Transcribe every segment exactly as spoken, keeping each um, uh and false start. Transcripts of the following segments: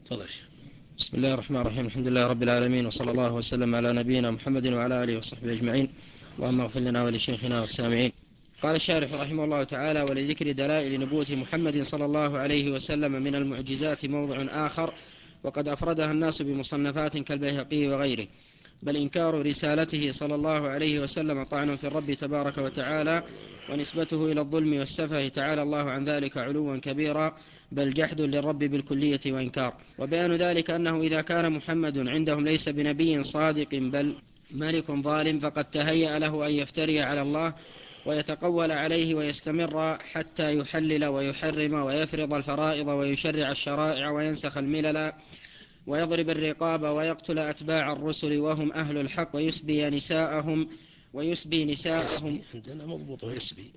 تفضل. بسم الله الرحمن الرحيم. الحمد لله رب العالمين، وصلى الله وسلم على نبينا محمد وعلى آله وصحبه أجمعين. اللهم اغفر لنا ولشيخنا والسامعين. قال الشارح رحمه الله تعالى: ولذكر دلائل نبوة محمد صلى الله عليه وسلم من المعجزات موضع آخر، وقد أفردها الناس بمصنفات كالبيهقي وغيره، بل إنكار رسالته صلى الله عليه وسلم طعن في الرب تبارك وتعالى، ونسبته إلى الظلم والسفه تعالى الله عن ذلك علوا كبيرا، بل جحد للرب بالكلية وإنكار. وبيان ذلك أنه إذا كان محمد عندهم ليس بنبي صادق بل ملك ظالم، فقد تهيأ له أن يفتري على الله ويتقول عليه ويستمر حتى يحلل ويحرم ويفرض الفرائض ويشرع الشرائع وينسخ الملل ويضرب الرقاب ويقتل أتباع الرسل وهم أهل الحق ويسبي نساءهم ويسبي نساءهم عندنا مضبوط ويسبي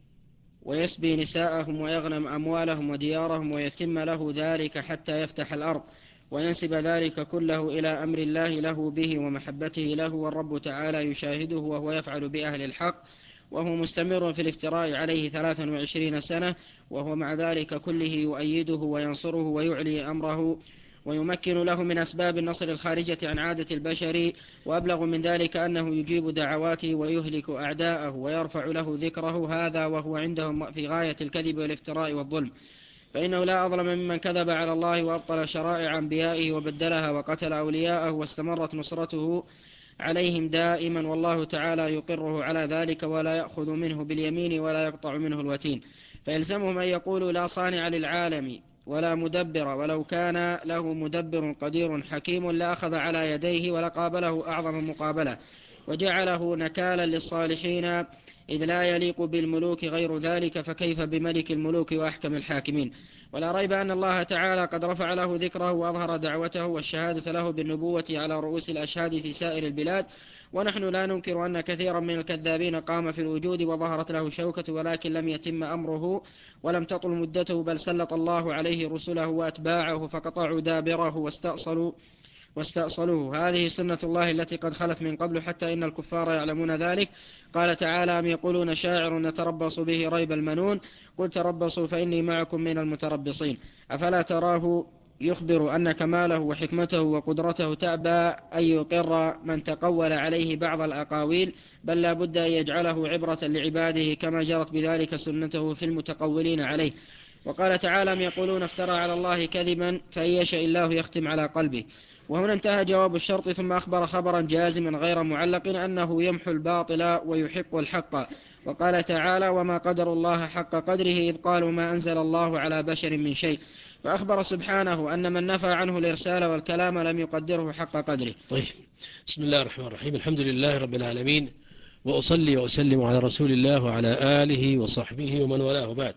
ويسبي نساءهم ويغنم أموالهم وديارهم، ويتم له ذلك حتى يفتح الأرض، وينسب ذلك كله إلى أمر الله له به ومحبته له، والرب تعالى يشاهده وهو يفعل بأهل الحق، وهو مستمر في الافتراء عليه ثلاثا وعشرين سنة، وهو مع ذلك كله يؤيده وينصره ويعلي أمره ويمكن له من أسباب النصر الخارجة عن عادة البشر. وأبلغ من ذلك أنه يجيب دعواته ويهلك أعداءه ويرفع له ذكره، هذا وهو عندهم في غاية الكذب والافتراء والظلم، فإنه لا أظلم ممن كذب على الله وأبطل شرائع أنبيائه وبدلها وقتل أولياءه، واستمرت نصرته عليهم دائما، والله تعالى يقره على ذلك ولا يأخذ منه باليمين ولا يقطع منه الوتين، فيلزمهم أن يقولوا لا صانع للعالم ولا مدبر، ولو كان له مدبر قدير حكيم لأخذ على يديه ولقابله أعظم مقابلة وجعله نكالا للصالحين، إذ لا يليق بالملوك غير ذلك، فكيف بملك الملوك وأحكم الحاكمين. ولا ريب أن الله تعالى قد رفع له ذكره وأظهر دعوته والشهادة له بالنبوة على رؤوس الأشهاد في سائر البلاد، ونحن لا ننكر أن كثيرا من الكذابين قام في الوجود وظهرت له شوكة، ولكن لم يتم أمره ولم تطل مدته، بل سلط الله عليه رسله وأتباعه فقطعوا دابره واستأصلوا واستأصلوه. هذه سنة الله التي قد خلت من قبل، حتى إن الكفار يعلمون ذلك. قال تعالى: أم يقولون شاعر نتربص به ريب المنون، قل تربصوا فإني معكم من المتربصين. أفلا تراه يخبر أن كماله وحكمته وقدرته تأبى أن يقر من تقول عليه بعض الأقاويل، بل لا بد أن يجعله عبرة لعباده كما جرت بذلك سنته في المتقولين عليه. وقال تعالى: أم يقولون افترى على الله كذبا فإن يشاء الله يختم على قلبه. وهنا انتهى جواب الشرط، ثم أخبر خبرا جازما غير معلق أنه يمحو الباطل ويحق الحق. وقال تعالى: وما قدر الله حق قدره إذ قالوا ما أنزل الله على بشر من شيء. فأخبر سبحانه أن من نفى عنه الإرسال والكلام لم يقدره حق قدره. طيب، بسم الله الرحمن الرحيم. الحمد لله رب العالمين، وأصلي وأسلم على رسول الله وعلى آله وصحبه ومن والاه، بعد.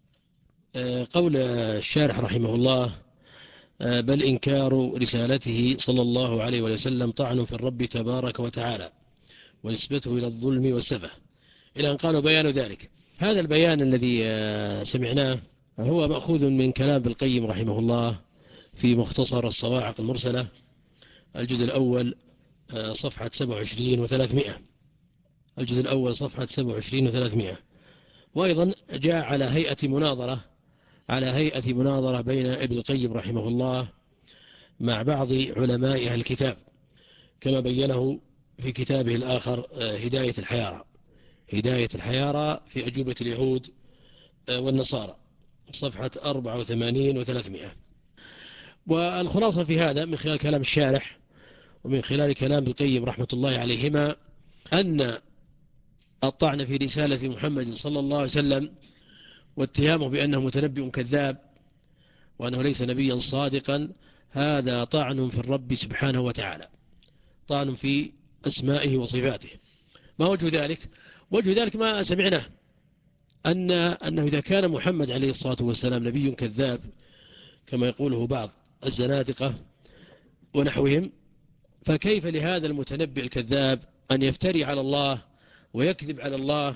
قول الشارح رحمه الله: بل إنكار رسالته صلى الله عليه وسلم طعن في الرب تبارك وتعالى، ونسبته إلى الظلم والسفه، إلى أن قالوا بيان ذلك. هذا البيان الذي سمعناه هو مأخوذ من كلام ابن القيم رحمه الله في مختصر الصواعق المرسلة، الجزء الأول صفحة سبعة وعشرين وثلاثمائة، الجزء الأول صفحة سبعة وعشرين وثلاثمائة. وأيضا جاء على هيئة مناظرة على هيئة مناظرة بين ابن القيم رحمه الله مع بعض علماء أهل الكتاب، كما بينه في كتابه الآخر هداية الحيارى هداية الحيارى في أجوبة اليهود والنصارى، صفحة أربعة وثمانين وثلاثمائة. والخلاصة في هذا من خلال كلام الشارح ومن خلال كلام ابن القيم رحمة الله عليهما أن الطعن في رسالة محمد صلى الله عليه وسلم واتهامه بأنه متنبئ كذاب وأنه ليس نبيا صادقا، هذا طعن في الرب سبحانه وتعالى، طعن في أسمائه وصفاته. ما وجه ذلك؟ وجه ذلك ما سمعناه، أن أنه إذا كان محمد عليه الصلاة والسلام نبي كذاب كما يقوله بعض الزنادقة ونحوهم، فكيف لهذا المتنبئ الكذاب أن يفتري على الله ويكذب على الله،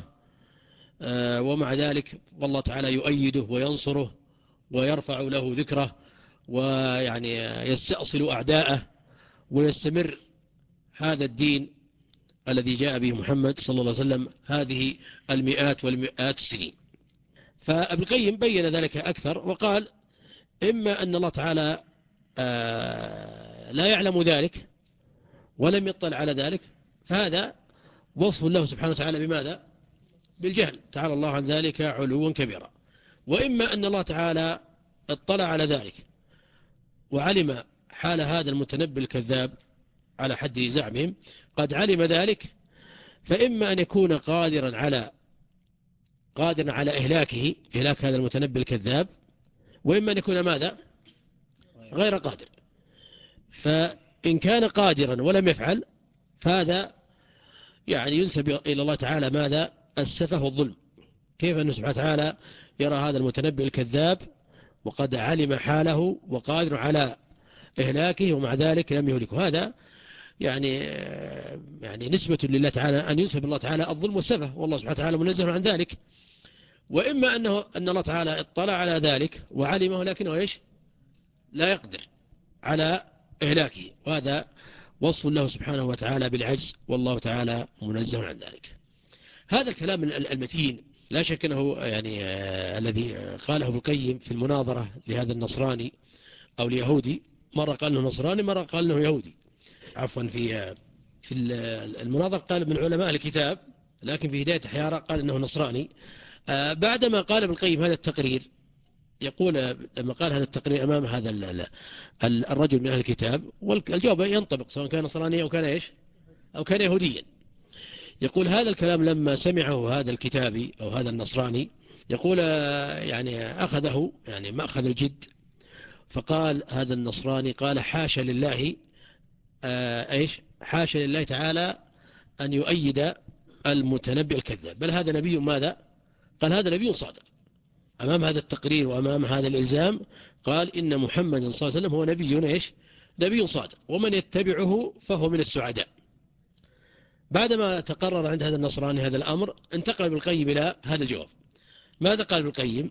ومع ذلك والله تعالى يؤيده وينصره ويرفع له ذكره ويعني يستأصل أعداءه، ويستمر هذا الدين الذي جاء به محمد صلى الله عليه وسلم هذه المئات والمئات السنين. فابن القيم بين ذلك أكثر وقال: إما أن الله تعالى لا يعلم ذلك ولم يطلع على ذلك فهذا وصف له سبحانه وتعالى بماذا؟ بالجهل، تعالى الله عن ذلك علوا كبيرا. وإما أن الله تعالى اطلع على ذلك وعلم حال هذا المتنبي الكذاب على حد زعمهم، قد علم ذلك، فإما أن يكون قادرا على قادرا على إهلاكه، إهلاك هذا المتنبي الكذاب، وإما أن يكون ماذا؟ غير قادر. فإن كان قادرا ولم يفعل فهذا يعني ينسب إلى الله تعالى ماذا؟ السفه والظلم. كيف أنه سبحانه وتعالى يرى هذا المتنبي الكذاب وقد علم حاله وقادر على إهلاكه ومع ذلك لم يهلكه؟ هذا يعني يعني نسبة لله تعالى أن ينسب الله تعالى الظلم والسفه، والله سبحانه وتعالى منزه عن ذلك. وإما أنه أن الله تعالى اطلع على ذلك وعلمه لكنه إيش؟ لا يقدر على إهلاكه، وهذا وصف له سبحانه وتعالى بالعجز، والله تعالى منزه عن ذلك. هذا الكلام المتين لا شك أنه يعني آه الذي قاله ابن القيم في المناظرة لهذا النصراني أو اليهودي، مرة قال أنه نصراني، مرة قال أنه يهودي، عفوا في آه في المناظرة قال من علماء الكتاب، لكن في هداية حيارى قال أنه نصراني. آه بعدما قال ابن القيم هذا التقرير، يقول لما قال هذا التقرير أمام هذا الرجل من أهل الكتاب، والجواب ينطبق سواء كان نصرانيا أو كان إيش أو كان يهوديا، يقول هذا الكلام لما سمعه هذا الكتابي أو هذا النصراني، يقول يعني أخذه يعني ما أخذ الجد، فقال هذا النصراني قال حاشا لله آه إيش حاشا لله تعالى أن يؤيد المتنبئ الكذاب، بل هذا نبي ماذا؟ قال هذا نبي صادق. أمام هذا التقرير وأمام هذا الإلزام قال إن محمد صلى الله عليه وسلم هو نبي إيش؟ نبي صادق، ومن يتبعه فهو من السعداء. بعدما تقرر عند هذا النصراني هذا الأمر، انتقل ابن القيم إلى هذا الجواب. ماذا قال ابن القيم؟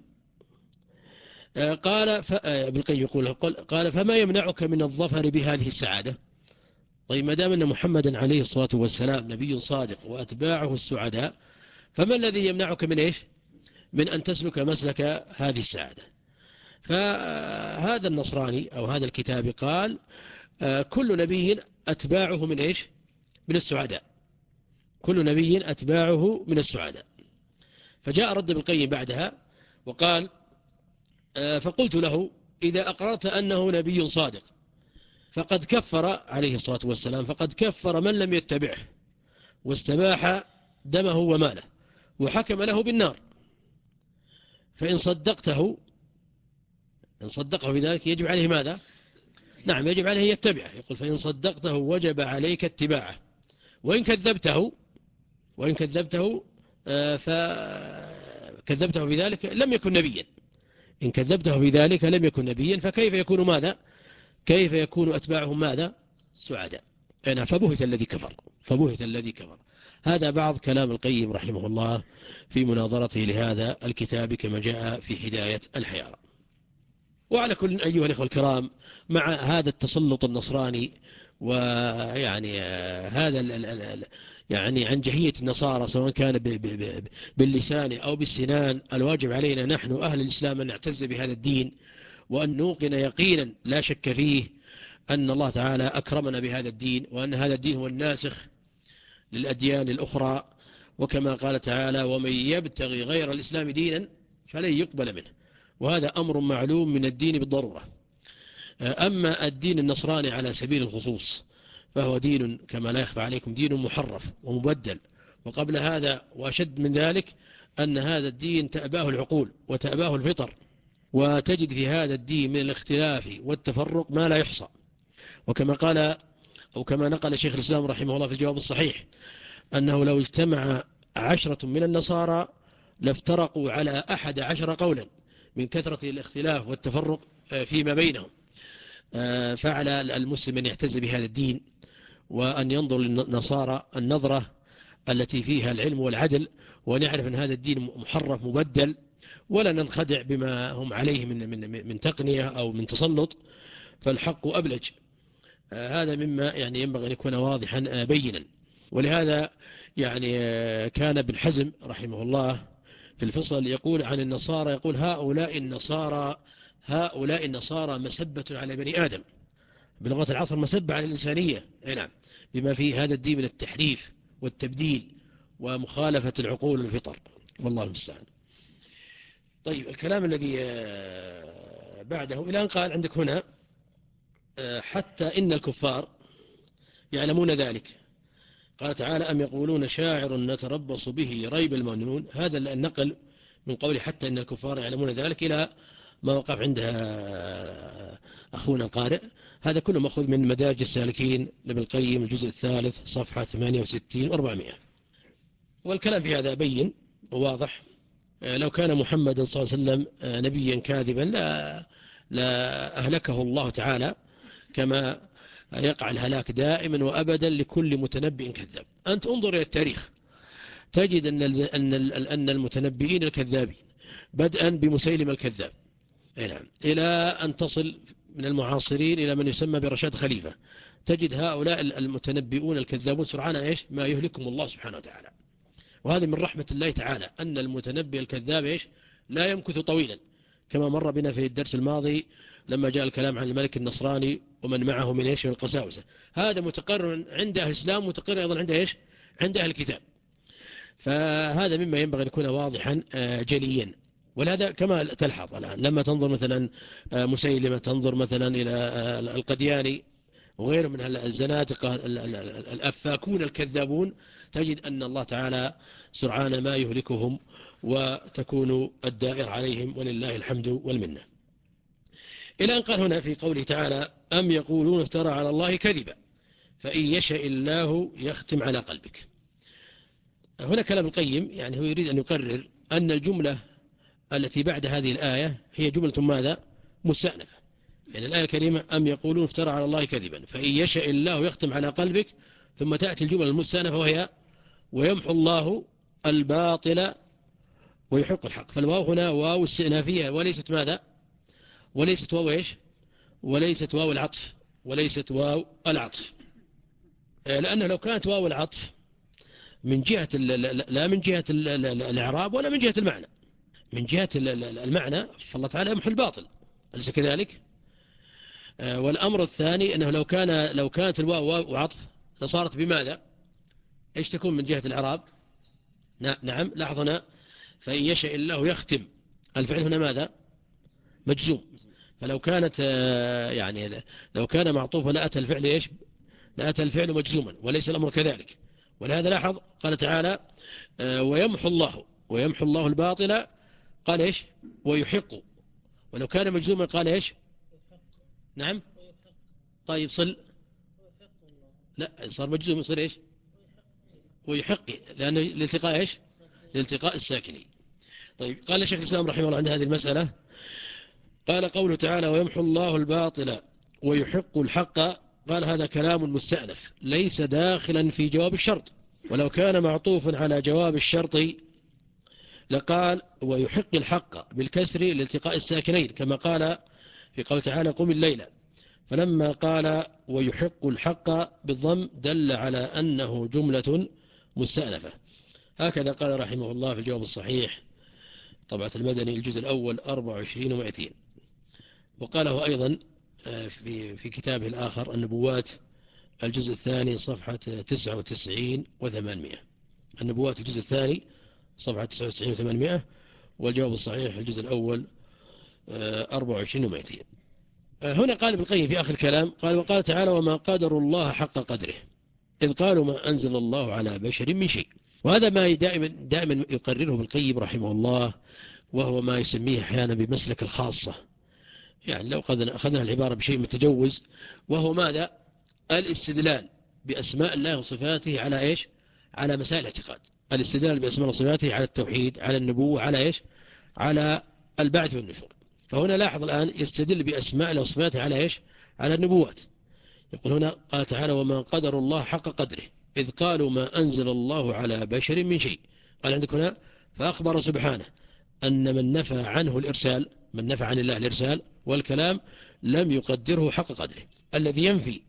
قال ف... ابن القيم يقول قال فما يمنعك من الظفر بهذه السعادة؟ طيب ما دام أن محمدا عليه الصلاة والسلام نبي صادق وأتباعه السعداء، فما الذي يمنعك من إيش؟ من أن تسلك مسلك هذه السعادة؟ فهذا النصراني أو هذا الكتاب قال كل نبي أتباعه من إيش؟ من السعداء، كل نبي أتباعه من السعداء. فجاء رد ابن القيم بعدها وقال فقلت له إذا أقررت أنه نبي صادق فقد كفر عليه الصلاة والسلام، فقد كفر من لم يتبعه واستباح دمه وماله وحكم له بالنار، فإن صدقته إن صدقه بذلك يجب عليه ماذا؟ نعم يجب عليه يتبعه. يقول فإن صدقته وجب عليك اتباعه، وإن كذبته وإن كذبته فكذبته بذلك لم يكن نبيا، إن كذبته بذلك لم يكن نبيا، فكيف يكون ماذا؟ كيف يكون أتباعهم ماذا؟ سعداء. أنا فبهت الذي كفر، فبهت الذي كفر. هذا بعض كلام القيم رحمه الله في مناظرته لهذا الكتاب كما جاء في هداية الحيارى. وعلى كل أيها الأخوة الكرام، مع هذا التسلط النصراني ويعني هذا يعني عنجهية النصارى سواء كان باللسان أو بالسنان، الواجب علينا نحن أهل الإسلام أن نعتز بهذا الدين وأن نوقن يقينا لا شك فيه أن الله تعالى أكرمنا بهذا الدين، وأن هذا الدين هو الناسخ للأديان الأخرى. وكما قال تعالى ومن يبتغي غير الإسلام دينا فلن يقبل منه، وهذا أمر معلوم من الدين بالضرورة. أما الدين النصراني على سبيل الخصوص فهو دين كما لا يخفى عليكم دين محرف ومبدل، وقبل هذا وأشد من ذلك أن هذا الدين تأباه العقول وتأباه الفطر، وتجد في هذا الدين من الاختلاف والتفرق ما لا يحصى. وكما قال أو كما نقل شيخ الإسلام رحمه الله في الجواب الصحيح أنه لو اجتمع عشرة من النصارى لافترقوا على أحد عشر قولا من كثرة الاختلاف والتفرق فيما بينهم. فعلى المسلم أن يعتز بهذا الدين وأن ينظر للنصارى النظرة التي فيها العلم والعدل، وأن يعرف أن هذا الدين محرف مبدل، ولا ننخدع بما هم عليه من من من تقنية أو من تسلط، فالحق أبلج. هذا مما يعني ينبغي أن يكون واضحا بينا. ولهذا يعني كان ابن حزم رحمه الله في الفصل يقول عن النصارى، يقول هؤلاء النصارى هؤلاء النصارى مسبة على بني آدم، بلغة العصر مسبة على الإنسانية، نعم، بما فيه هذا الدين من التحريف والتبديل ومخالفة العقول والفطر، والله المستعان. طيب الكلام الذي بعده إلى أن قال عندك هنا حتى إن الكفار يعلمون ذلك. قال تعالى أم يقولون شاعر نتربص به ريب المنون. هذا النقل من قوله حتى إن الكفار يعلمون ذلك إلى ما وقف عندها أخونا القارئ، هذا كله مأخوذ من مدارج السالكين لابن القيم الجزء الثالث صفحة ثمانية وستين وأربعمائة. والكلام في هذا بين وواضح. لو كان محمد صلى الله عليه وسلم نبيا كاذبا لا, لا أهلكه الله تعالى كما يقع الهلاك دائما وأبدا لكل متنبئ كذاب. أنت انظر إلى التاريخ تجد أن أن أن المتنبئين الكذابين بدءا بمسيلم الكذاب، نعم، إلى أن تصل من المعاصرين إلى من يسمى برشاد خليفة، تجد هؤلاء المتنبئون الكذابون سرعان إيش ما يهلكهم الله سبحانه وتعالى. وهذا من رحمة الله تعالى أن المتنبئ الكذاب إيش لا يمكث طويلا، كما مر بنا في الدرس الماضي لما جاء الكلام عن الملك النصراني ومن معه من إيش من القساوسة. هذا متقرر عند أهل الإسلام، متقرر أيضا عند إيش عند أهل الكتاب. فهذا مما ينبغي أن يكون واضحا جليا. ولهذا كما تلحظ الآن لما تنظر مثلا مسيلمة، تنظر مثلا إلى القدياني وغيره من الزنادقة الأفاكون الكذابون، تجد أن الله تعالى سرعان ما يهلكهم وتكون الدائر عليهم، ولله الحمد والمنة. إلى أن قال هنا في قوله تعالى أم يقولون افترى على الله كذبا فإن يشاء الله يختم على قلبك. هنا كلام القيم، يعني هو يريد أن يقرر أن الجملة التي بعد هذه الآية هي جملة ماذا مستأنفة. يعني الآية الكريمة أم يقولون افترى على الله كذبا فإن يشاء الله يختم على قلبك، ثم تأتي الجملة المستأنفة وهي ويمحو الله الباطل ويحق الحق. فالواو هنا واو استئنافية وليست ماذا وليست واو إيش وليست واو العطف وليست واو العطف، لأنه لو كانت واو العطف من جهة لا من جهة الإعراب ولا من جهة المعنى، من جهة المعنى فالله تعالى يمحو الباطل، أليس كذلك؟ والأمر الثاني أنه لو كان لو كانت الواو واو عطف لصارت بماذا؟ إيش تكون من جهة الإعراب؟ نعم، لاحظ هنا فإن يشاء الله يختم، الفعل هنا ماذا؟ مجزوم. فلو كانت يعني لو كان معطوفا لأتى الفعل إيش؟ لأتى الفعل مجزوما، وليس الأمر كذلك. ولهذا لاحظ قال تعالى ويمحو الله ويمحو الله الباطل، قال إيش؟ ويحق. ولو كان مجزوما قال إيش؟ نعم. طيب صل لا صار مجزوم يصير إيش؟ ويحق، لأنه لالتقاء إيش؟ لالتقاء الساكنين. طيب قال الشيخ الإسلام رحمه الله عند هذه المسألة، قال قوله تعالى ويمحو الله الباطل ويحق الحق، قال هذا كلام مستأنف ليس داخلا في جواب الشرط. ولو كان معطوفا على جواب الشرط لقال ويحق الحق بالكسر لالتقاء الساكنين، كما قال في قول تعالى قم الليل. فلما قال ويحق الحق بالضم دل على أنه جملة مستأنفة. هكذا قال رحمه الله في الجواب الصحيح طبعة المدني الجزء الأول أربعة وعشرين ومائتين. وقاله أيضا في في كتابه الآخر النبوات الجزء الثاني صفحة تسعة وتسعين وثمانمائة. النبوات الجزء الثاني صفحة تسعة وتسعين وثمانمائة، والجواب الصحيح الجزء الأول أربعة وعشرين ومائتين. هنا قال ابن القيم في آخر الكلام قال وقال تعالى وما قدر الله حق قدره إذ قالوا ما أنزل الله على بشر من شيء. وهذا ما دائما دائما يقرره ابن القيم رحمه الله، وهو ما يسميه أحيانا بمسلك الخاصة. يعني لو أخذنا العبارة بشيء متجوز، وهو ماذا؟ الاستدلال بأسماء الله وصفاته على إيش؟ على مسائل الاعتقاد. الاستدلال بأسماء الله وصفاته على التوحيد، على النبوة، على إيش؟ على البعث والنشور. فهنا لاحظ الآن يستدل بأسماء الله وصفاته على إيش؟ على النبوات. يقول هنا قال تعالى وما قدر الله حق قدره إذ قالوا ما أنزل الله على بشر من شيء. قال عندك هنا فأخبر سبحانه أن من نفى عنه الإرسال، من نفى عن الله الإرسال والكلام لم يقدره حق قدره. الذي ينفي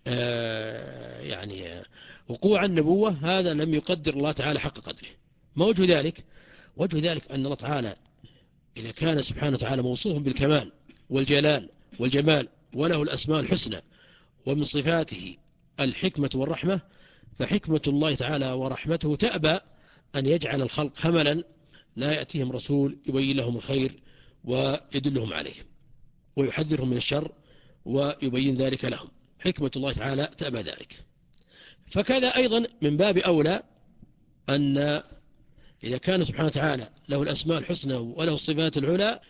آه يعني وقوع النبوة هذا لم يقدر الله تعالى حق قدره. ما وجه ذلك؟ وجه ذلك أن الله تعالى إذا كان سبحانه وتعالى موصوف بالكمال والجلال والجمال وله الأسماء الحسنى، ومن صفاته الحكمة والرحمة، فحكمة الله تعالى ورحمته تأبى أن يجعل الخلق هملا لا يأتيهم رسول يبين لهم الخير ويدلهم عليه ويحذرهم من الشر ويبين ذلك لهم. حكمة الله تعالى تأبى ذلك. فكذا أيضا من باب أولى أن إذا كان سبحانه وتعالى له الأسماء الحسنى وله الصفات العلى،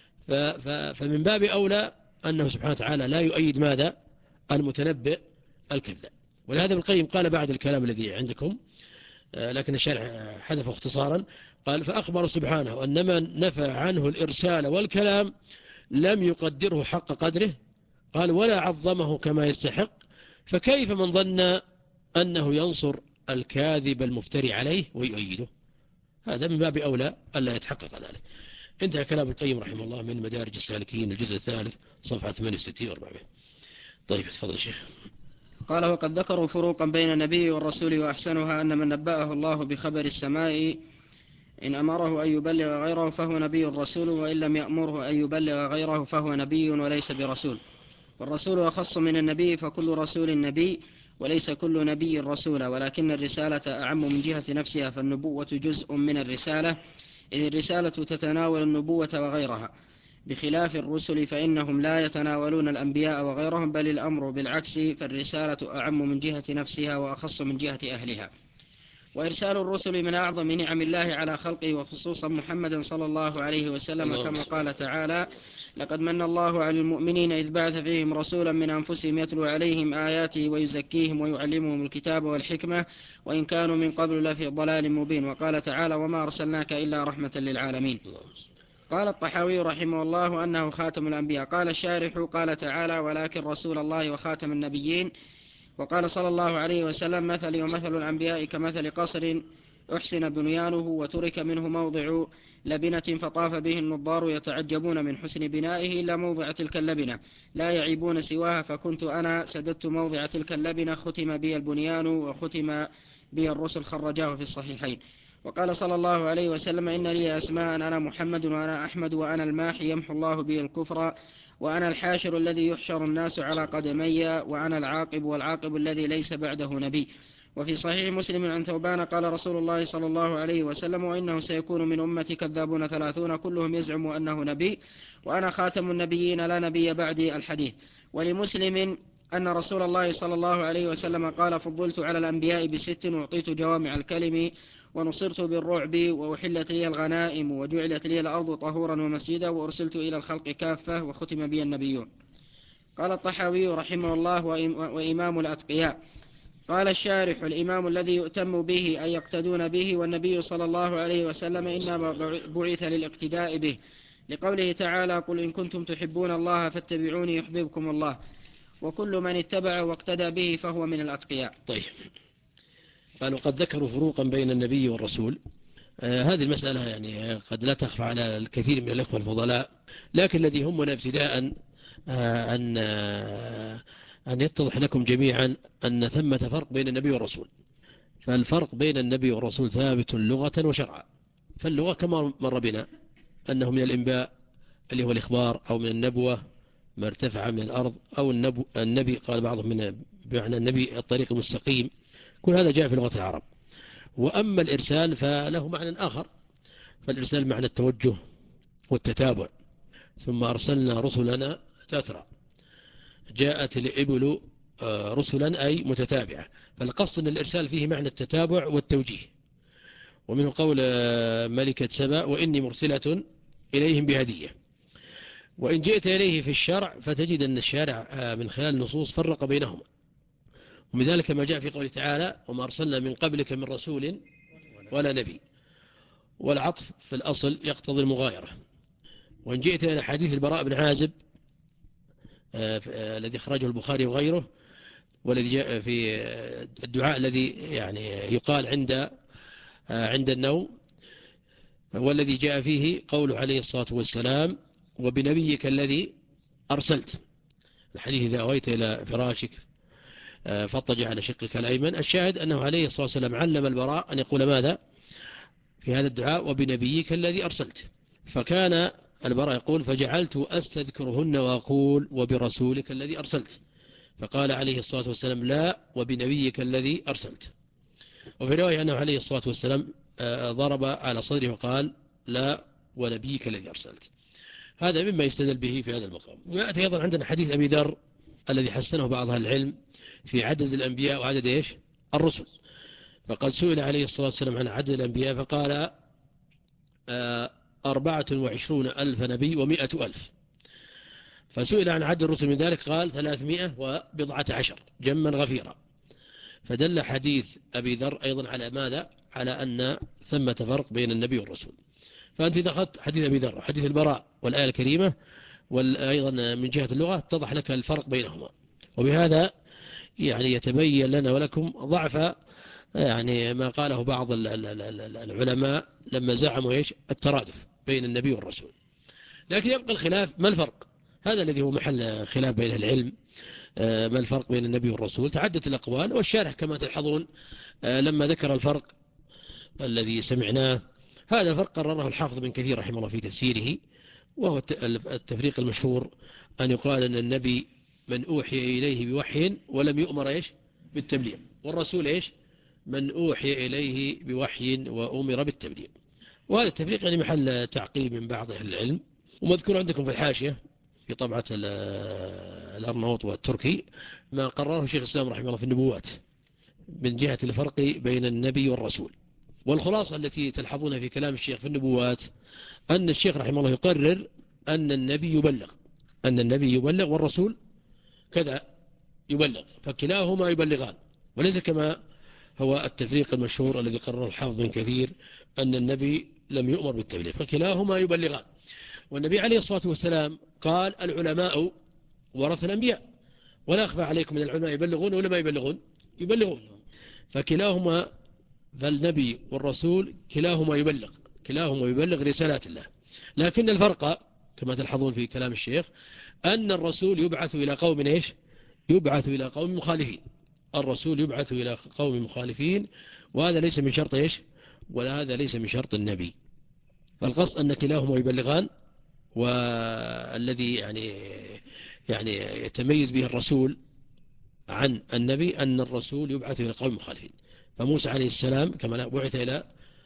فمن باب أولى أنه سبحانه وتعالى لا يؤيد ماذا؟ المتنبئ الكذاب. ولهذا ابن القيم قال بعد الكلام الذي عندكم، لكن الشارح حذف اختصارا، قال: فأخبر سبحانه أن من نفى عنه الإرسال والكلام لم يقدره حق قدره، قال: ولا عظمه كما يستحق، فكيف من ظن أنه ينصر الكاذب المفتري عليه ويؤيده؟ هذا من باب أولى ألا يتحقق ذلك. انتهى كلام القيم رحمه الله من مدارج السالكين الجزء الثالث صفحة ثمانية وستين وأربعمائة. طيب تفضل يا شيخ. قال: وقد ذكروا فروقا بين النبي والرسول، وأحسنها أن من نبأه الله بخبر السماء إن أمره أن يبلغ غيره فهو نبي الرسول، وإن لم يأمره أن يبلغ غيره فهو نبي وليس برسول. والرسول أخص من النبي، فكل رسول نبي وليس كل نبي رسول، ولكن الرسالة أعم من جهة نفسها، فالنبوة جزء من الرسالة، إذ الرسالة تتناول النبوة وغيرها، بخلاف الرسل فإنهم لا يتناولون الأنبياء وغيرهم، بل الأمر بالعكس، فالرسالة أعم من جهة نفسها وأخص من جهة أهلها. وإرسال الرسل من أعظم نعم الله على خلقه، وخصوصا محمد صلى الله عليه وسلم، كما قال تعالى: لقد من الله على المؤمنين إذ بعث فيهم رسولا من أنفسهم يتلو عليهم آياته ويزكيهم ويعلمهم الكتاب والحكمة وإن كانوا من قبل لفي ضلال مبين. وقال تعالى: وما أرسلناك إلا رحمة للعالمين. قال الطحاوي رحمه الله أنه خاتم الأنبياء. قال الشارح: قال تعالى: ولكن رسول الله وخاتم النبيين. وقال صلى الله عليه وسلم: مثلي ومثل الأنبياء كمثل قصر أحسن بنيانه وترك منه موضع لبنة فطاف به النظار يتعجبون من حسن بنائه إلا موضع تلك اللبنة لا يعيبون سواها، فكنت أنا سددت موضع تلك اللبنة، ختم بي البنيان وختم بي الرسل، خرجاه في الصحيحين. وقال صلى الله عليه وسلم: إن لي أسماء، أنا محمد وأنا أحمد وأنا الماحي يمحو الله بي الكفر، وأنا الحاشر الذي يحشر الناس على قدمي، وأنا العاقب والعاقب الذي ليس بعده نبي. وفي صحيح مسلم عن ثوبان قال رسول الله صلى الله عليه وسلم: وإنه سيكون من أمتي كذابون ثلاثون كلهم يزعم أنه نبي، وأنا خاتم النبيين لا نبي بعدي. الحديث. ولمسلم أن رسول الله صلى الله عليه وسلم قال: فضلت على الأنبياء بست، وأعطيت جوامع الكلم، ونصرت بالرعب، وأحلت لي الغنائم، وجعلت لي الأرض طهورا ومسجدا، وأرسلت إلى الخلق كافة، وختم بي النبيون. قال الطحاوي رحمه الله: وإمام الأتقياء. قال الشارح: الإمام الذي يؤتم به أن يقتدون به، والنبي صلى الله عليه وسلم إنما بعث للاقتداء به، لقوله تعالى: قل إن كنتم تحبون الله فاتبعوني يحببكم الله، وكل من اتبع واقتدى به فهو من الأتقياء. طيب، قالوا قد ذكروا فروقا بين النبي والرسول. آه هذه المسألة يعني قد لا تخفى على الكثير من الإخوة الفضلاء، لكن الذي همنا ابتداء آه أن آه أن يتضح لكم جميعا أن ثمة فرق بين النبي والرسول. فالفرق بين النبي والرسول ثابت لغة وشرعا. فاللغة كما مر بنا أنه من الإنباء اللي هو الإخبار، أو من النبوة ما ارتفع من الأرض، أو النبو النبي قال بعضهم من بمعنى النبي الطريق المستقيم. كل هذا جاء في لغة العرب. وأما الإرسال فله معنى آخر، فالإرسال معنى التوجه والتتابع. ثم أرسلنا رسلنا تترى، جاءت الإبل رسلا أي متتابعة. فالقصد أن الإرسال فيه معنى التتابع والتوجيه. ومنه قول ملكة سبأ: وإني مرسلة إليهم بهدية. وإن جئت إليه في الشرع فتجد أن الشارع من خلال النصوص فرق بينهما، ومن ذلك ما جاء في قوله تعالى: وما أرسلنا من قبلك من رسول ولا نبي. والعطف في الأصل يقتضي المغايرة. وإن جئت إلى حديث البراء بن عازب الذي أخرجه البخاري وغيره، والذي جاء في الدعاء الذي يعني يقال عند عند النوم، والذي جاء فيه قوله عليه الصلاة والسلام: وبنبيك الذي أرسلت. الحديث: إذا أويت إلى فراشك فاضطجع على شقك الأيمن. الشاهد أنه عليه الصلاة والسلام علم البراء أن يقول ماذا في هذا الدعاء: وبنبيك الذي أرسلت. فكان البراء يقول فجعلت أستذكرهن وأقول وبرسولك الذي أرسلت، فقال عليه الصلاة والسلام لا وبنبيك الذي أرسلت. وفي رواية أنه عليه الصلاة والسلام ضرب على صدره وقال لا ونبيك الذي أرسلت. هذا مما يستدل به في هذا المقام. ويأتي أيضا عندنا حديث أبي ذر الذي حسنه بعض أهل العلم في عدد الأنبياء وعدد إيش الرسل. فقد سئل عليه الصلاة والسلام عن عدد الأنبياء فقال أربعة وعشرون ألف نبي ومئة ألف. فسئل عن عدد الرسل من ذلك قال ثلاثمائة وبضعة عشر جما غفيرا. فدل حديث أبي ذر أيضا على ماذا؟ على أن ثمة فرق بين النبي والرسول. فأنت إذا أخذت حديث أبي ذر وحديث البراء والآية الكريمة وأيضا من جهة اللغة اتضح لك الفرق بينهما. وبهذا يعني يتبين لنا ولكم ضعف يعني ما قاله بعض العلماء لما زعموا إيش الترادف بين النبي والرسول. لكن يبقى الخلاف ما الفرق؟ هذا الذي هو محل خلاف بين العلم، ما الفرق بين النبي والرسول؟ تعدت الأقوال، والشارح كما تلحظون لما ذكر الفرق الذي سمعناه هذا الفرق قرره الحافظ بن كثير رحمه الله في تفسيره، وهو التفريق المشهور أن يقال أن النبي من أوحي إليه بوحي ولم يؤمر إيش بالتبليغ، والرسول إيش من أوحي إليه بوحي وأمر بالتبليغ. وهذا التفريق يعني محل تعقيب من بعض أهل العلم، ومذكور عندكم في الحاشية في طبعة الأرناؤوط والتركي ما قرره شيخ الإسلام رحمه الله في النبوات من جهة الفرق بين النبي والرسول. والخلاصة التي تلحظونها في كلام الشيخ في النبوات أن الشيخ رحمه الله يقرر أن النبي يبلغ أن النبي يبلغ والرسول كذا يبلغ، فكلاهما يبلغان، وليس كما هو التفريق المشهور الذي قرره الحافظ بن كثير أن النبي لم يؤمر بالتبليغ، فكلاهما يبلغان. والنبي عليه الصلاة والسلام قال العلماء ورث الأنبياء، ولا أخفى عليكم من العلماء يبلغون ولا ما يبلغون يبلغون، فكلاهما فالنبي والرسول كلاهما يبلغ كلاهما يبلغ رسالات الله. لكن الفرق كما تلحظون في كلام الشيخ أن الرسول يبعث إلى قوم إيش يبعث إلى قوم مخالفين الرسول يبعث إلى قوم مخالفين، وهذا ليس من شرط إيش ولا هذا ليس من شرط النبي. فالقصد أن كلاهما يبلغان، والذي يعني يعني يتميز به الرسول عن النبي أن الرسول يبعث إلى قوم مخالفين. فموسى عليه السلام كما بعث إلى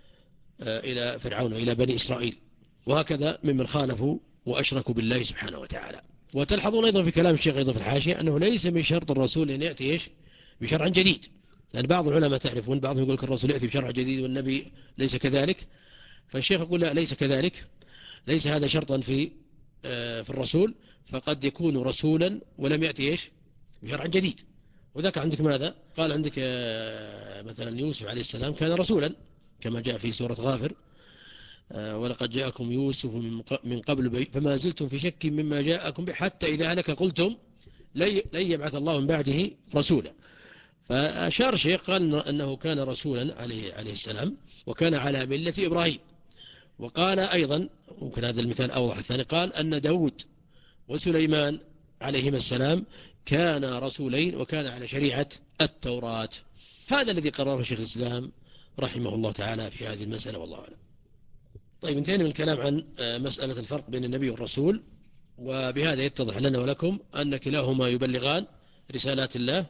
إلى فرعون إلى بني إسرائيل، وهكذا ممن خالفوا وأشركوا بالله سبحانه وتعالى. وتلحظون أيضا في كلام الشيخ أيضا في الحاشية أنه ليس من شرط الرسول أن يأتي إيش بشرع جديد، لأن بعض العلماء تعرفون بعضهم يقول لك الرسول يأتي بشرع جديد والنبي ليس كذلك. فالشيخ يقول لا ليس كذلك، ليس هذا شرطا في في الرسول، فقد يكون رسولا ولم يأتي إيش بشرع جديد. وذاك عندك ماذا قال عندك مثلا يوسف عليه السلام كان رسولا كما جاء في سورة غافر ولقد جاءكم يوسف من قبل فما زلتم في شك مما جاءكم به حتى إذا هلك قلتم لن يبعث الله من بعده رسولا. فأشار شيخ قال أنه كان رسولا عليه عليه السلام وكان على ملة إبراهيم. وقال أيضا ممكن هذا المثال أوضح الثاني قال أن داود وسليمان عليهما السلام كان رسولين وكان على شريعة التوراة. هذا الذي قرره شيخ الإسلام رحمه الله تعالى في هذه المسألة والله أعلم. طيب انتهينا من الكلام عن مسألة الفرق بين النبي والرسول، وبهذا يتضح لنا ولكم أن كلاهما يبلغان رسالات الله،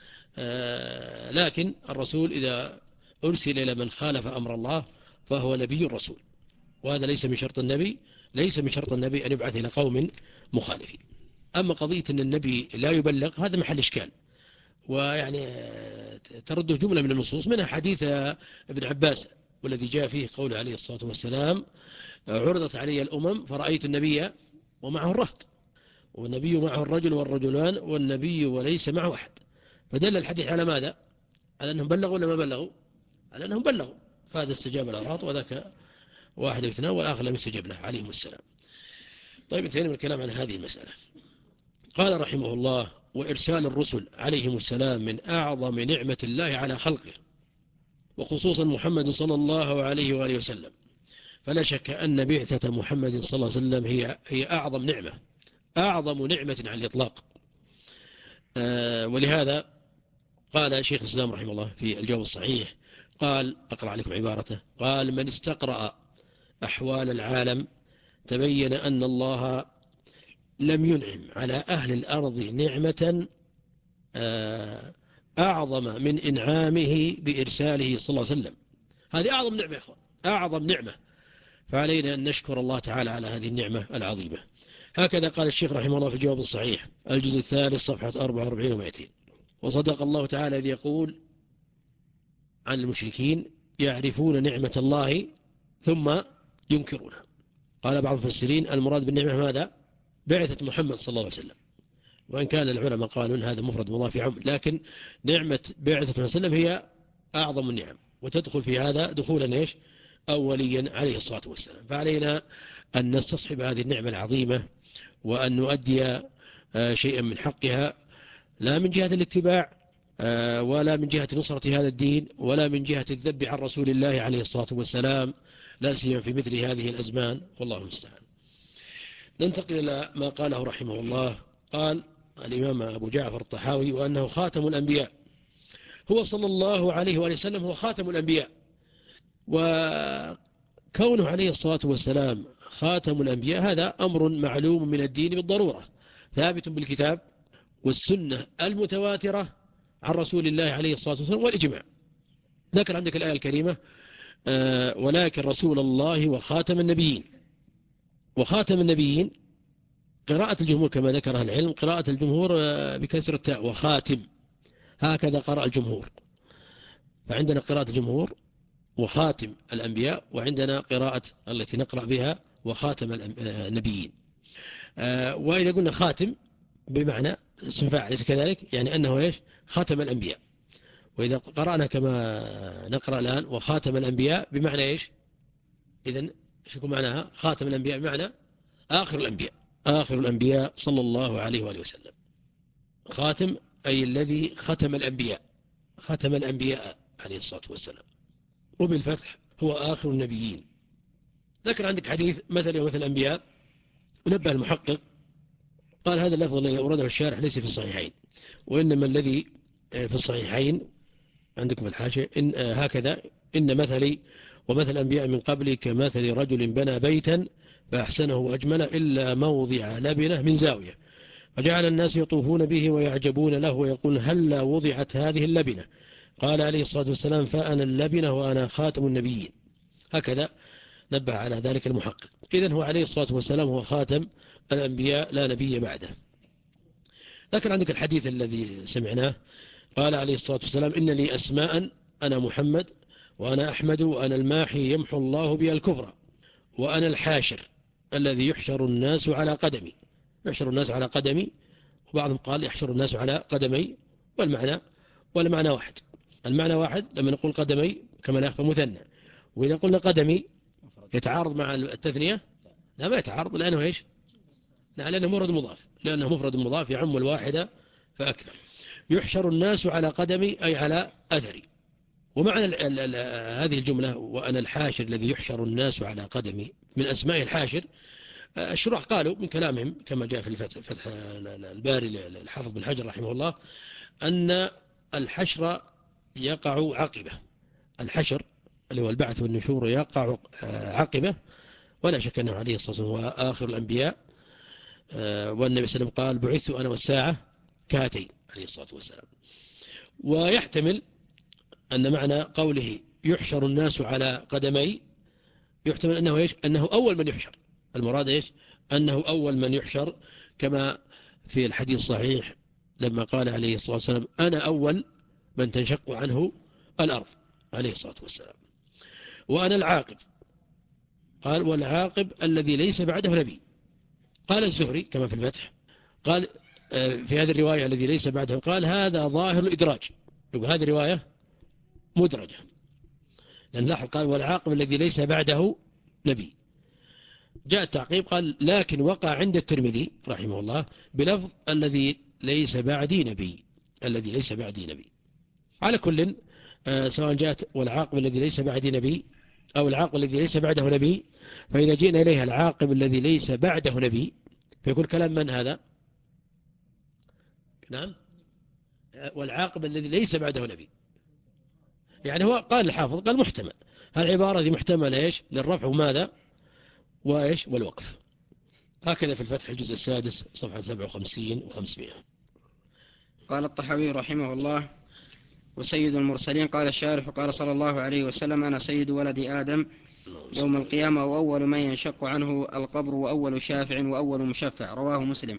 لكن الرسول إذا أرسل إلى من خالف أمر الله فهو نبي الرسول، وهذا ليس من شرط النبي ليس من شرط النبي أن يبعث إلى قوم مخالفين. أما قضية أن النبي لا يبلغ هذا محل إشكال، ويعني ترده جملة من النصوص منها حديث ابن عباس والذي جاء فيه قول عليه الصلاة والسلام عرضت علي الأمم فرأيت النبي ومعه الرهط والنبي معه الرجل والرجلان والنبي وليس معه أحد. فدل الحديث على ماذا؟ على أنهم بلغوا ولا ما بلغوا؟ على أنهم بلغوا، فهذا استجاب الأرهاط وذاك واحد اثنان والآخر لم يستجب له عليهم السلام. طيب انتهينا من الكلام عن هذه المسألة. قال رحمه الله وإرسال الرسل عليهم السلام من أعظم نعمة الله على خلقه، وخصوصا محمد صلى الله عليه وآله وسلم. فلا شك أن بعثة محمد صلى الله عليه وسلم هي هي أعظم نعمة أعظم نعمة على الإطلاق. آه ولهذا قال شيخ الإسلام رحمه الله في الجواب الصحيح قال أقرأ عليكم عبارته قال من استقرأ أحوال العالم تبين أن الله لم ينعم على أهل الأرض نعمة أعظم من إنعامه بإرساله صلى الله عليه وسلم. هذه أعظم نعمة يا إخوان، أعظم نعمة، فعلينا أن نشكر الله تعالى على هذه النعمة العظيمة. هكذا قال الشيخ رحمه الله في الجواب الصحيح الجزء الثالث صفحة أربعة وأربعين ومائتين. وصدق الله تعالى إذ يقول عن المشركين يعرفون نعمة الله ثم ينكرونها. قال بعض المفسرين المراد بالنعمة ماذا؟ بعثة محمد صلى الله عليه وسلم، وإن كان العلماء قالوا إن هذا مفرد مضاف عم، لكن نعمة بعثة محمد صلى الله عليه وسلم هي أعظم النعم، وتدخل في هذا دخولا إيش؟ أوليا عليه الصلاة والسلام. فعلينا أن نستصحب هذه النعمة العظيمة وأن نؤدي شيئا من حقها، لا من جهة الاتباع ولا من جهة نصرة هذا الدين ولا من جهة الذب عن رسول الله عليه الصلاة والسلام، لا سيما في مثل هذه الأزمان، والله المستعان. ننتقل إلى ما قاله رحمه الله. قال الإمام أبو جعفر الطحاوي وأنه خاتم الأنبياء، هو صلى الله عليه وآله وسلم هو خاتم الأنبياء، وكونه عليه الصلاة والسلام خاتم الأنبياء هذا أمر معلوم من الدين بالضرورة، ثابت بالكتاب والسنة المتواترة عن رسول الله عليه الصلاة والسلام والإجماع. ذكر عندك الآية الكريمة آه ولكن رسول الله وخاتم النبيين. وخاتم النبيين قراءة الجمهور كما ذكرها العلم، قراءة الجمهور بكسر التاء وخاتم، هكذا قرأ الجمهور. فعندنا قراءة الجمهور وخاتم الأنبياء، وعندنا قراءة التي نقرأ بها وخاتم النبيين. وإذا قلنا خاتم بمعنى اسم فاعل ليس كذلك، يعني أنه إيش؟ ختم الأنبياء. وإذا قرأنا كما نقرأ الآن وخاتم الأنبياء بمعنى إيش؟ إذن إيش يكون معناها؟ خاتم الأنبياء بمعنى آخر الأنبياء، آخر الأنبياء صلى الله عليه وآله وسلم. خاتم أي الذي ختم الأنبياء، ختم الأنبياء عليه الصلاة والسلام، وبالفتح هو آخر النبيين. ذكر عندك حديث مثل ومثل الأنبياء، ونبه المحقق قال هذا اللفظ الذي أورده الشارح ليس في الصحيحين، وإنما الذي في الصحيحين عندكم في الحاشية إن هكذا إن مثلي ومثل الأنبياء من قبلي كمثل رجل بنى بيتا فأحسنه وأجمله إلا موضع لبنة من زاوية، فجعل الناس يطوفون به ويعجبون له ويقول هل وضعت هذه اللبنة؟ قال عليه الصلاة والسلام فأنا اللبنة وأنا خاتم النبيين. هكذا نبه على ذلك المحقق. إذن هو عليه الصلاة والسلام هو خاتم الأنبياء لا نبي بعده. لكن عندك الحديث الذي سمعناه قال عليه الصلاة والسلام إن لي أسماء أنا محمد وأنا أحمد وأنا الماحي يمحو الله بي الكفر وأنا الحاشر الذي يحشر الناس على قدمي. يحشر الناس على قدمي، وبعضهم قال يحشر الناس على قدمي، والمعنى والمعنى واحد. المعنى واحد لما نقول قدمي كما لا يخفى مثنى، وإذا قلنا قدمي يتعارض مع التثنية؟ لا ما يتعارض، لأنه إيش؟ لأنه مفرد مضاف، لأنه مفرد مضاف يعم الواحدة فأكثر. يحشر الناس على قدمي أي على أثري. ومعنى ال ال ال هذه الجملة وأنا الحاشر الذي يحشر الناس على قدمي من أسماء الحاشر. الشراح قالوا من كلامهم كما جاء في الفتح فتح الباري الحافظ بن حجر رحمه الله أن الحشر يقع عقبة، الحشر اللي هو البعث والنشور يقع عقبة، ولا شك أنه عليه الصلاة والسلام هو آخر الأنبياء. والنبي صلى الله عليه وسلم قال بعثت أنا والساعة كهاتين عليه الصلاة والسلام. ويحتمل أن معنى قوله يحشر الناس على قدمي يحتمل أنه إيش؟ أنه أول من يحشر. المراد إيش؟ أنه أول من يحشر، كما في الحديث الصحيح لما قال عليه الصلاة والسلام أنا أول من تنشق عنه الأرض عليه الصلاة والسلام. وأنا العاقب، قال والعاقب الذي ليس بعده نبي. قال الزهري كما في الفتح قال في هذه الرواية الذي ليس بعده، قال هذا ظاهر الإدراج، يقول هذه الرواية مدرجة، لأن لاحظ قال والعاقب الذي ليس بعده نبي. جاء التعقيب قال لكن وقع عند الترمذي رحمه الله بلفظ الذي ليس بعدي نبي، الذي ليس بعدي نبي. على كل سواء جاءت والعاقب الذي ليس بعدي نبي أو العاقب الذي ليس بعده نبي، فإذا جئنا إليها العاقب الذي ليس بعده نبي فيكون كلام من هذا؟ نعم، والعاقب الذي ليس بعده نبي. يعني هو قال الحافظ قال محتمل، هالعبارة دي محتملة إيش؟ للرفع وماذا؟ وإيش؟ والوقف. هكذا في الفتح الجزء السادس صفحة سبعة وخمسين وخمسمائة. قال الطحاوي رحمه الله: وسيد المرسلين. قال الشارح: قال صلى الله عليه وسلم: أنا سيد ولد آدم يوم القيامة، وأول من ينشق عنه القبر، وأول شافع وأول مشفع. رواه مسلم.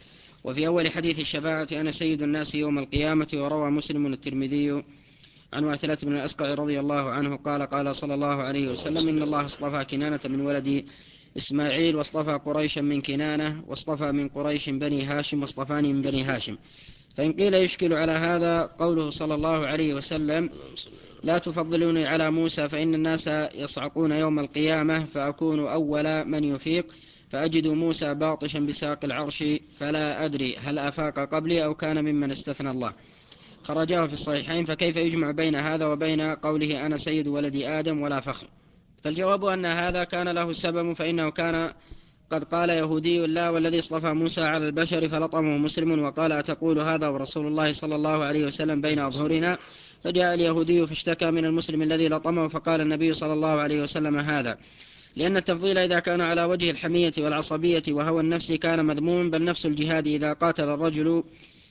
وفي أول حديث الشفاعة: أنا سيد الناس يوم القيامة. وروى مسلم الترمذي عن واثلة بن الأسقع رضي الله عنه قال: قال صلى الله عليه وسلم: إن الله اصطفى كنانة من ولد إسماعيل، واصطفى قريشا من كنانة، واصطفى من قريش بني هاشم، واصطفاني من بني هاشم. فإن قيل يشكل على هذا قوله صلى الله عليه وسلم: لا تفضلوني على موسى، فإن الناس يصعقون يوم القيامة، فأكون أول من يفيق، فأجد موسى باطشا بساق العرش، فلا أدري هل أفاق قبلي أو كان ممن استثنى الله. خرجاه في الصحيحين. فكيف يجمع بين هذا وبين قوله: أنا سيد ولد آدم ولا فخر؟ فالجواب أن هذا كان له سبب، فإنه كان قد قال يهودي: لا والذي اصطفى موسى على البشر، فلطمه مسلم وقال: أتقول هذا ورسول الله صلى الله عليه وسلم بين أظهرنا؟ فجاء اليهودي فاشتكى من المسلم الذي لطمه، فقال النبي صلى الله عليه وسلم: هذا لأن التفضيل إذا كان على وجه الحمية والعصبية وهوى النفس كان مذموما، بل نفس الجهاد إذا قاتل الرجل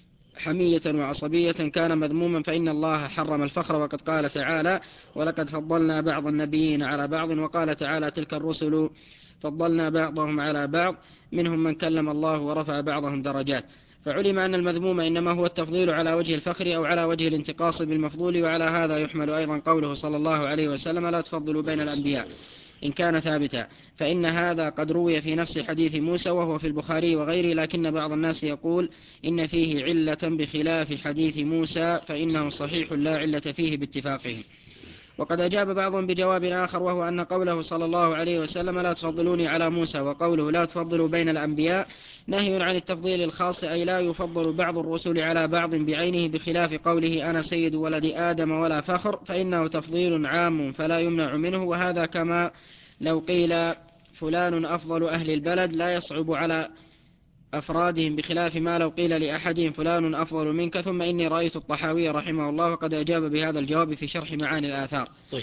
حمية وعصبية كان مذموما، فإن الله حرم الفخر. وقد قال تعالى: ولقد فضلنا بعض النبيين على بعض. وقال تعالى: تلك الرسل فضلنا بعضهم على بعض، منهم من كلم الله ورفع بعضهم درجات. فعلم أن المذموم إنما هو التفضيل على وجه الفخر أو على وجه الانتقاص بالمفضول. وعلى هذا يحمل أيضا قوله صلى الله عليه وسلم: لا تفضلوا بين الأنبياء، إن كان ثابتا، فإن هذا قد روي في نفس حديث موسى وهو في البخاري وغيره، لكن بعض الناس يقول إن فيه علة بخلاف حديث موسى، فإنه صحيح لا علة فيه باتفاقهم. وقد أجاب بعضهم بجواب آخر، وهو أن قوله صلى الله عليه وسلم: لا تفضلوني على موسى، وقوله: لا تفضلوا بين الأنبياء، نهي عن التفضيل الخاص، أي لا يفضل بعض الرسل على بعض بعينه، بخلاف قوله: أنا سيد ولد آدم ولا فخر، فإنه تفضيل عام فلا يمنع منه. وهذا كما لو قيل فلان أفضل أهل البلد، لا يصعب على أفرادهم، بخلاف ما لو قيل لأحدهم فلان أفضل منك. ثم إني رأيت الطحاوي رحمه الله وقد أجاب بهذا الجواب في شرح معاني الآثار. طيب،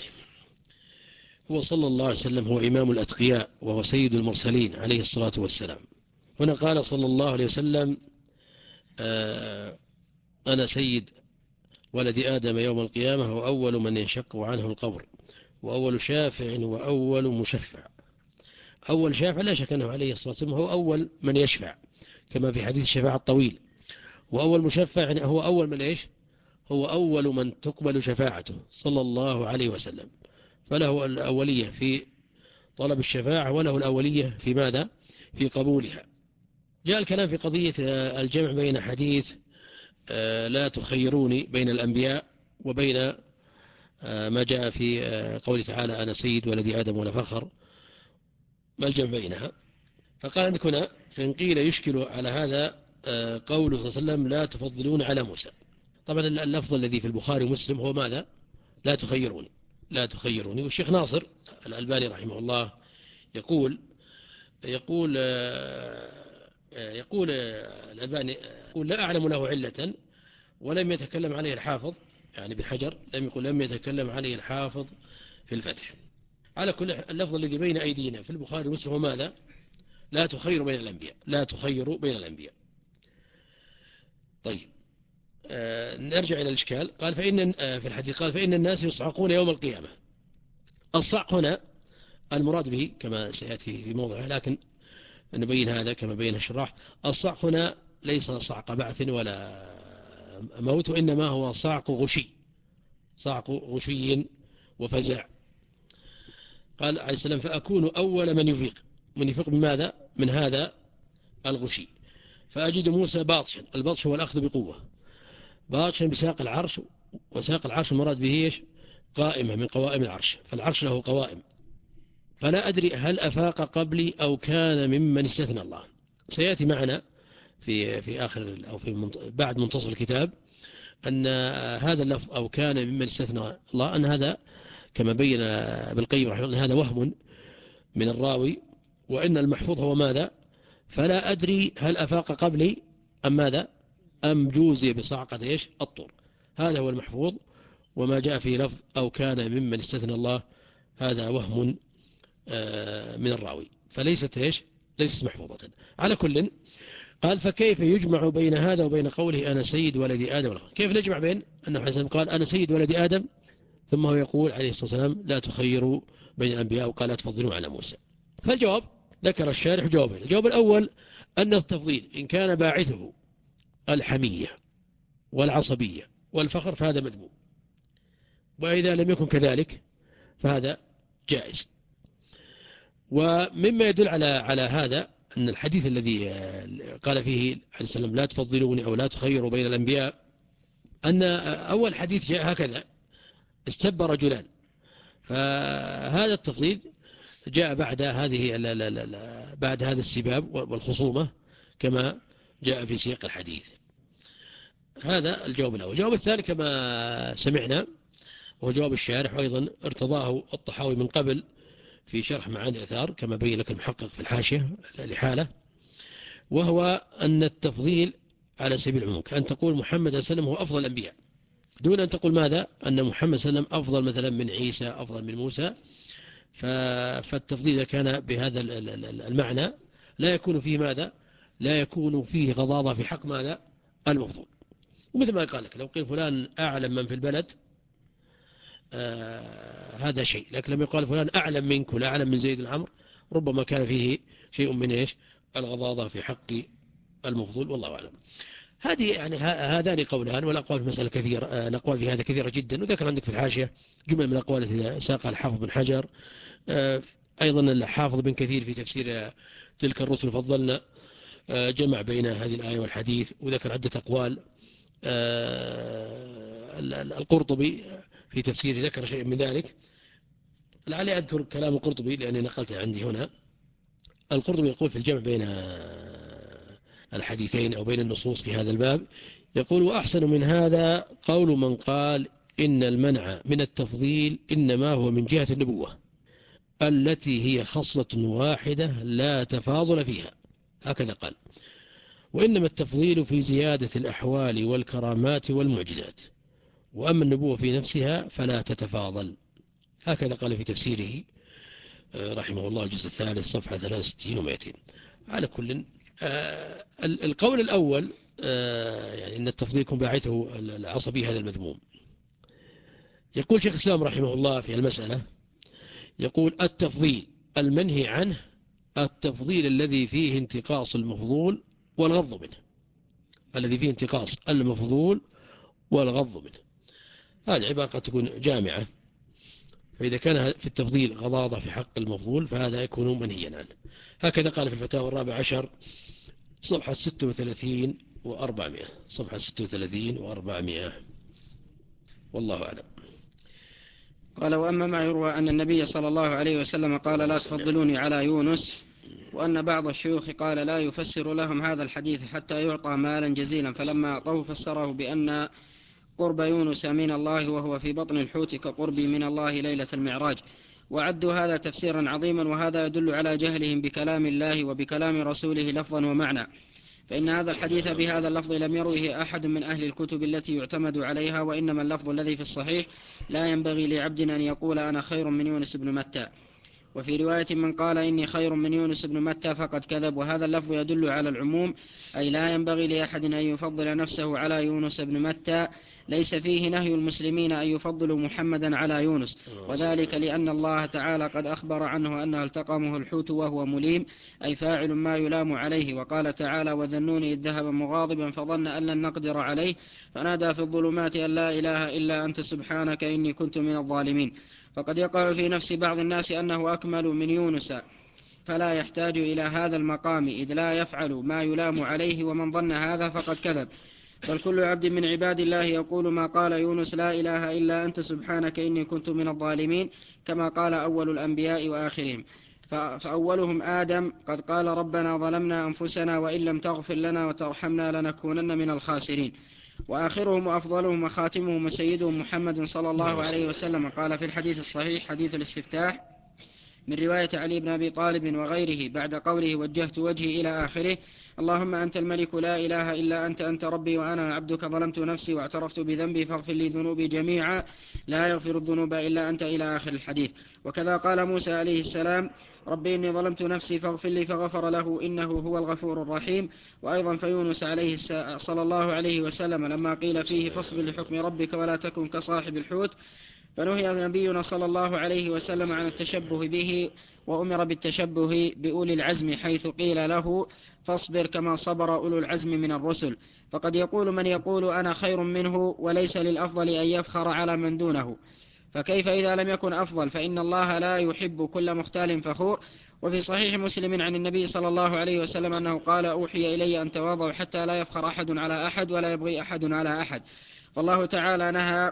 هو صلى الله عليه وسلم هو إمام الأتقياء وهو سيد المرسلين عليه الصلاة والسلام. هنا قال صلى الله عليه وسلم: آه أنا سيد ولد آدم يوم القيامة، وأول من ينشق عنه القبر، وأول شافع وأول مشفع. أول شافع لا شك أنه عليه الصلاة والسلام هو أول من يشفع، كما في حديث الشفاعة الطويل. وأول مشفع هو أول من إيش؟ هو أول من تقبل شفاعته صلى الله عليه وسلم، فله الأولية في طلب الشفاعة، وله الأولية في ماذا؟ في قبولها. جاء الكلام في قضية الجمع بين حديث لا تخيروني بين الأنبياء وبين ما جاء في قول تعالى: أنا سيد ولد آدم ولا فخر، ما الجمع بينها؟ فقال عندك هنا: فإن قيل يشكل على هذا قوله صلى الله عليه وسلم: لا تفضلون على موسى. طبعا اللفظ الذي في البخاري ومسلم هو ماذا؟ لا تخيروني، لا تخيروني. والشيخ ناصر الألباني رحمه الله يقول يقول يقول الألباني يقول: لا أعلم له علة، ولم يتكلم عليه الحافظ، يعني بن حجر لم يقول لم يتكلم عليه الحافظ في الفتح. على كل اللفظ الذي بين أيدينا في البخاري ومسلم هو ماذا؟ لا تخيروا بين الأنبياء، لا تخيروا بين الأنبياء. طيب، آه نرجع إلى الإشكال. قال فإن آه في الحديث قال: فإن الناس يصعقون يوم القيامة. الصعق هنا المراد به كما سيأتي في موضعه، لكن نبين هذا كما بين الشراح. الصعق هنا ليس صعق بعث ولا موت، وإنما هو صعق غشي، صعق غشي وفزع. قال عليه السلام: فأكون أول من يفيق. من يفيق بماذا؟ من هذا الغشي. فأجد موسى باطشا. البطش هو الأخذ بقوة، باطشا بساق العرش. وساق العرش المراد به إيش؟ قائمة من قوائم العرش، فالعرش له قوائم. فلا أدري هل أفاق قبلي أو كان ممن استثنى الله. سيأتي معنا في في آخر أو في بعد منتصف الكتاب أن هذا اللفظ أو كان ممن استثنى الله، أن هذا كما بين ابن القيم رحمه الله هذا وهم من الراوي، وإن المحفوظ هو ماذا؟ فلا أدري هل أفاق قبلي أم ماذا؟ أم جوزي بصعقة إيش؟ الطور. هذا هو المحفوظ. وما جاء في لفظ أو كان ممن استثنى الله هذا وهم من الراوي، فليست إيش؟ ليست محفوظة. على كل قال فكيف يجمع بين هذا وبين قوله أنا سيد ولد آدم؟ كيف نجمع بين أنه حسن قال أنا سيد ولد آدم ثم هو يقول عليه الصلاة والسلام لا تخيروا بين الأنبياء وقال لا تفضلوا على موسى؟ فالجواب ذكر الشارح جوابين. الجواب الأول أن التفضيل إن كان باعثه الحمية والعصبية والفخر فهذا مذموم، وإذا لم يكن كذلك فهذا جائز. ومما يدل على على هذا أن الحديث الذي قال فيه عليه السلام لا تفضلوني أو لا تخيروا بين الأنبياء، أن أول حديث جاء هكذا استب رجلان، فهذا التفضيل جاء بعد هذه لا لا لا بعد هذا السباب والخصومة كما جاء في سياق الحديث. هذا الجواب الأول. الجواب الثاني كما سمعنا وهو جواب الشارح، وأيضا ارتضاه الطحاوي من قبل في شرح معاني الآثار كما بين لك المحقق في الحاشية لحالة، وهو أن التفضيل على سبيل العموم كأن تقول محمد صلى الله عليه وسلم هو أفضل الأنبياء، دون أن تقول ماذا أن محمد صلى الله عليه وسلم أفضل مثلا من عيسى، أفضل من موسى. فالتفضيل إذا كان بهذا المعنى لا يكون فيه ماذا لا يكون فيه غضاضة في حق ماذا المفضول. ومثل ما قال لك لو قيل فلان أعلم من في البلد آه هذا شيء، لكن لما يقال فلان أعلم منك ولا أعلم من زيد العمر ربما كان فيه شيء من إيش الغضاضة في حق المفضول، والله أعلم. هذه يعني هذان قولان، والأقوال في مسألة كثيرة، الأقوال في هذا كثيرة جدا. وذكر عندك في الحاشية جملة من الأقوال التي ساقها الحافظ بن حجر، أيضا الحافظ بن كثير في تفسير تلك الرسل فضلنا جمع بين هذه الآية والحديث وذكر عدة أقوال. القرطبي في تفسيره ذكر شيء من ذلك، لعلي أذكر كلام القرطبي لأني نقلته عندي هنا. القرطبي يقول في الجمع بين الحديثين أو بين النصوص في هذا الباب، يقول وأحسن من هذا قول من قال إن المنع من التفضيل إنما هو من جهة النبوة التي هي خصلة واحدة لا تفاضل فيها، هكذا قال، وإنما التفضيل في زيادة الأحوال والكرامات والمعجزات، وأما النبوة في نفسها فلا تتفاضل، هكذا قال في تفسيره رحمه الله الجزء الثالث صفحة ثلاثة وستين ومائتين. على كل آه القول الأول آه يعني أن التفضيل يكون باعثه العصبي هذا المذموم. يقول شيخ الإسلام رحمه الله في المسألة، يقول التفضيل المنهي عنه التفضيل الذي فيه انتقاص المفضول والغض منه، الذي فيه انتقاص المفضول والغض منه. هذه عبارة قد تكون جامعة، فإذا كان في التفضيل غضاضة في حق المفضول فهذا يكون منهيا عنه. هكذا قال في الفتاوى الرابع عشر صفحة ستة وثلاثين وأربعمائة، صفحة ستة وثلاثين وأربعمائة، والله أعلم. قال وأما ما يروى أن النبي صلى الله عليه وسلم قال لا تفضلوني على يونس، وأن بعض الشيوخ قال لا يفسر لهم هذا الحديث حتى يعطى مالا جزيلا، فلما أعطوه فسره بأن قرب يونس من الله وهو في بطن الحوت كقربي من الله ليلة المعراج، وعدوا هذا تفسيرا عظيما، وهذا يدل على جهلهم بكلام الله وبكلام رسوله لفظا ومعنى، فإن هذا الحديث بهذا اللفظ لم يروه أحد من أهل الكتب التي يعتمد عليها، وإنما اللفظ الذي في الصحيح لا ينبغي لعبد أن يقول أنا خير من يونس بن متى. وفي رواية من قال إني خير من يونس بن متى فقد كذب، وهذا اللفظ يدل على العموم، أي لا ينبغي لأحد أن يفضل نفسه على يونس بن متى، ليس فيه نهي المسلمين أن يفضلوا محمدا على يونس، وذلك لأن الله تعالى قد أخبر عنه أنه التقمه الحوت وهو مليم، أي فاعل ما يلام عليه، وقال تعالى وذنون إذ ذهب مغاضبا فظن أن لن نقدر عليه فنادى في الظلمات أن لا إله إلا أنت سبحانك إني كنت من الظالمين. فقد يقع في نفس بعض الناس أنه أكمل من يونس فلا يحتاج إلى هذا المقام إذ لا يفعل ما يلام عليه، ومن ظن هذا فقد كذب، بل كل عبد من عباد الله يقول ما قال يونس لا إله إلا أنت سبحانك إني كنت من الظالمين، كما قال أول الأنبياء وآخرهم. فأولهم آدم قد قال ربنا ظلمنا أنفسنا وإن لم تغفر لنا وترحمنا لنكونن من الخاسرين، وآخرهم وأفضلهم وخاتمهم وسيدهم محمد صلى الله عليه وسلم قال في الحديث الصحيح حديث الاستفتاح من رواية علي بن أبي طالب وغيره بعد قوله وجهت وجهي إلى آخره اللهم أنت الملك لا إله إلا أنت أنت ربي وأنا عبدك ظلمت نفسي واعترفت بذنبي فاغفر لي ذنوبي جميعا لا يغفر الذنوب إلا أنت إلى آخر الحديث. وكذا قال موسى عليه السلام ربي إني ظلمت نفسي فاغفر لي فغفر له إنه هو الغفور الرحيم. وأيضا فيونس عليه صلى الله عليه وسلم لما قيل فيه فاصبر لحكم ربك ولا تكن كصاحب الحوت فنهي نبينا صلى الله عليه وسلم عن التشبه به وأمر بالتشبه بأولي العزم حيث قيل له فاصبر كما صبر أولو العزم من الرسل. فقد يقول من يقول أنا خير منه وليس للأفضل أن يفخر على من دونه، فكيف إذا لم يكن أفضل؟ فإن الله لا يحب كل مختال فخور. وفي صحيح مسلم عن النبي صلى الله عليه وسلم أنه قال أوحي إلي أن تواضعوا حتى لا يفخر أحد على أحد ولا يبغي أحد على أحد. فالله تعالى نهى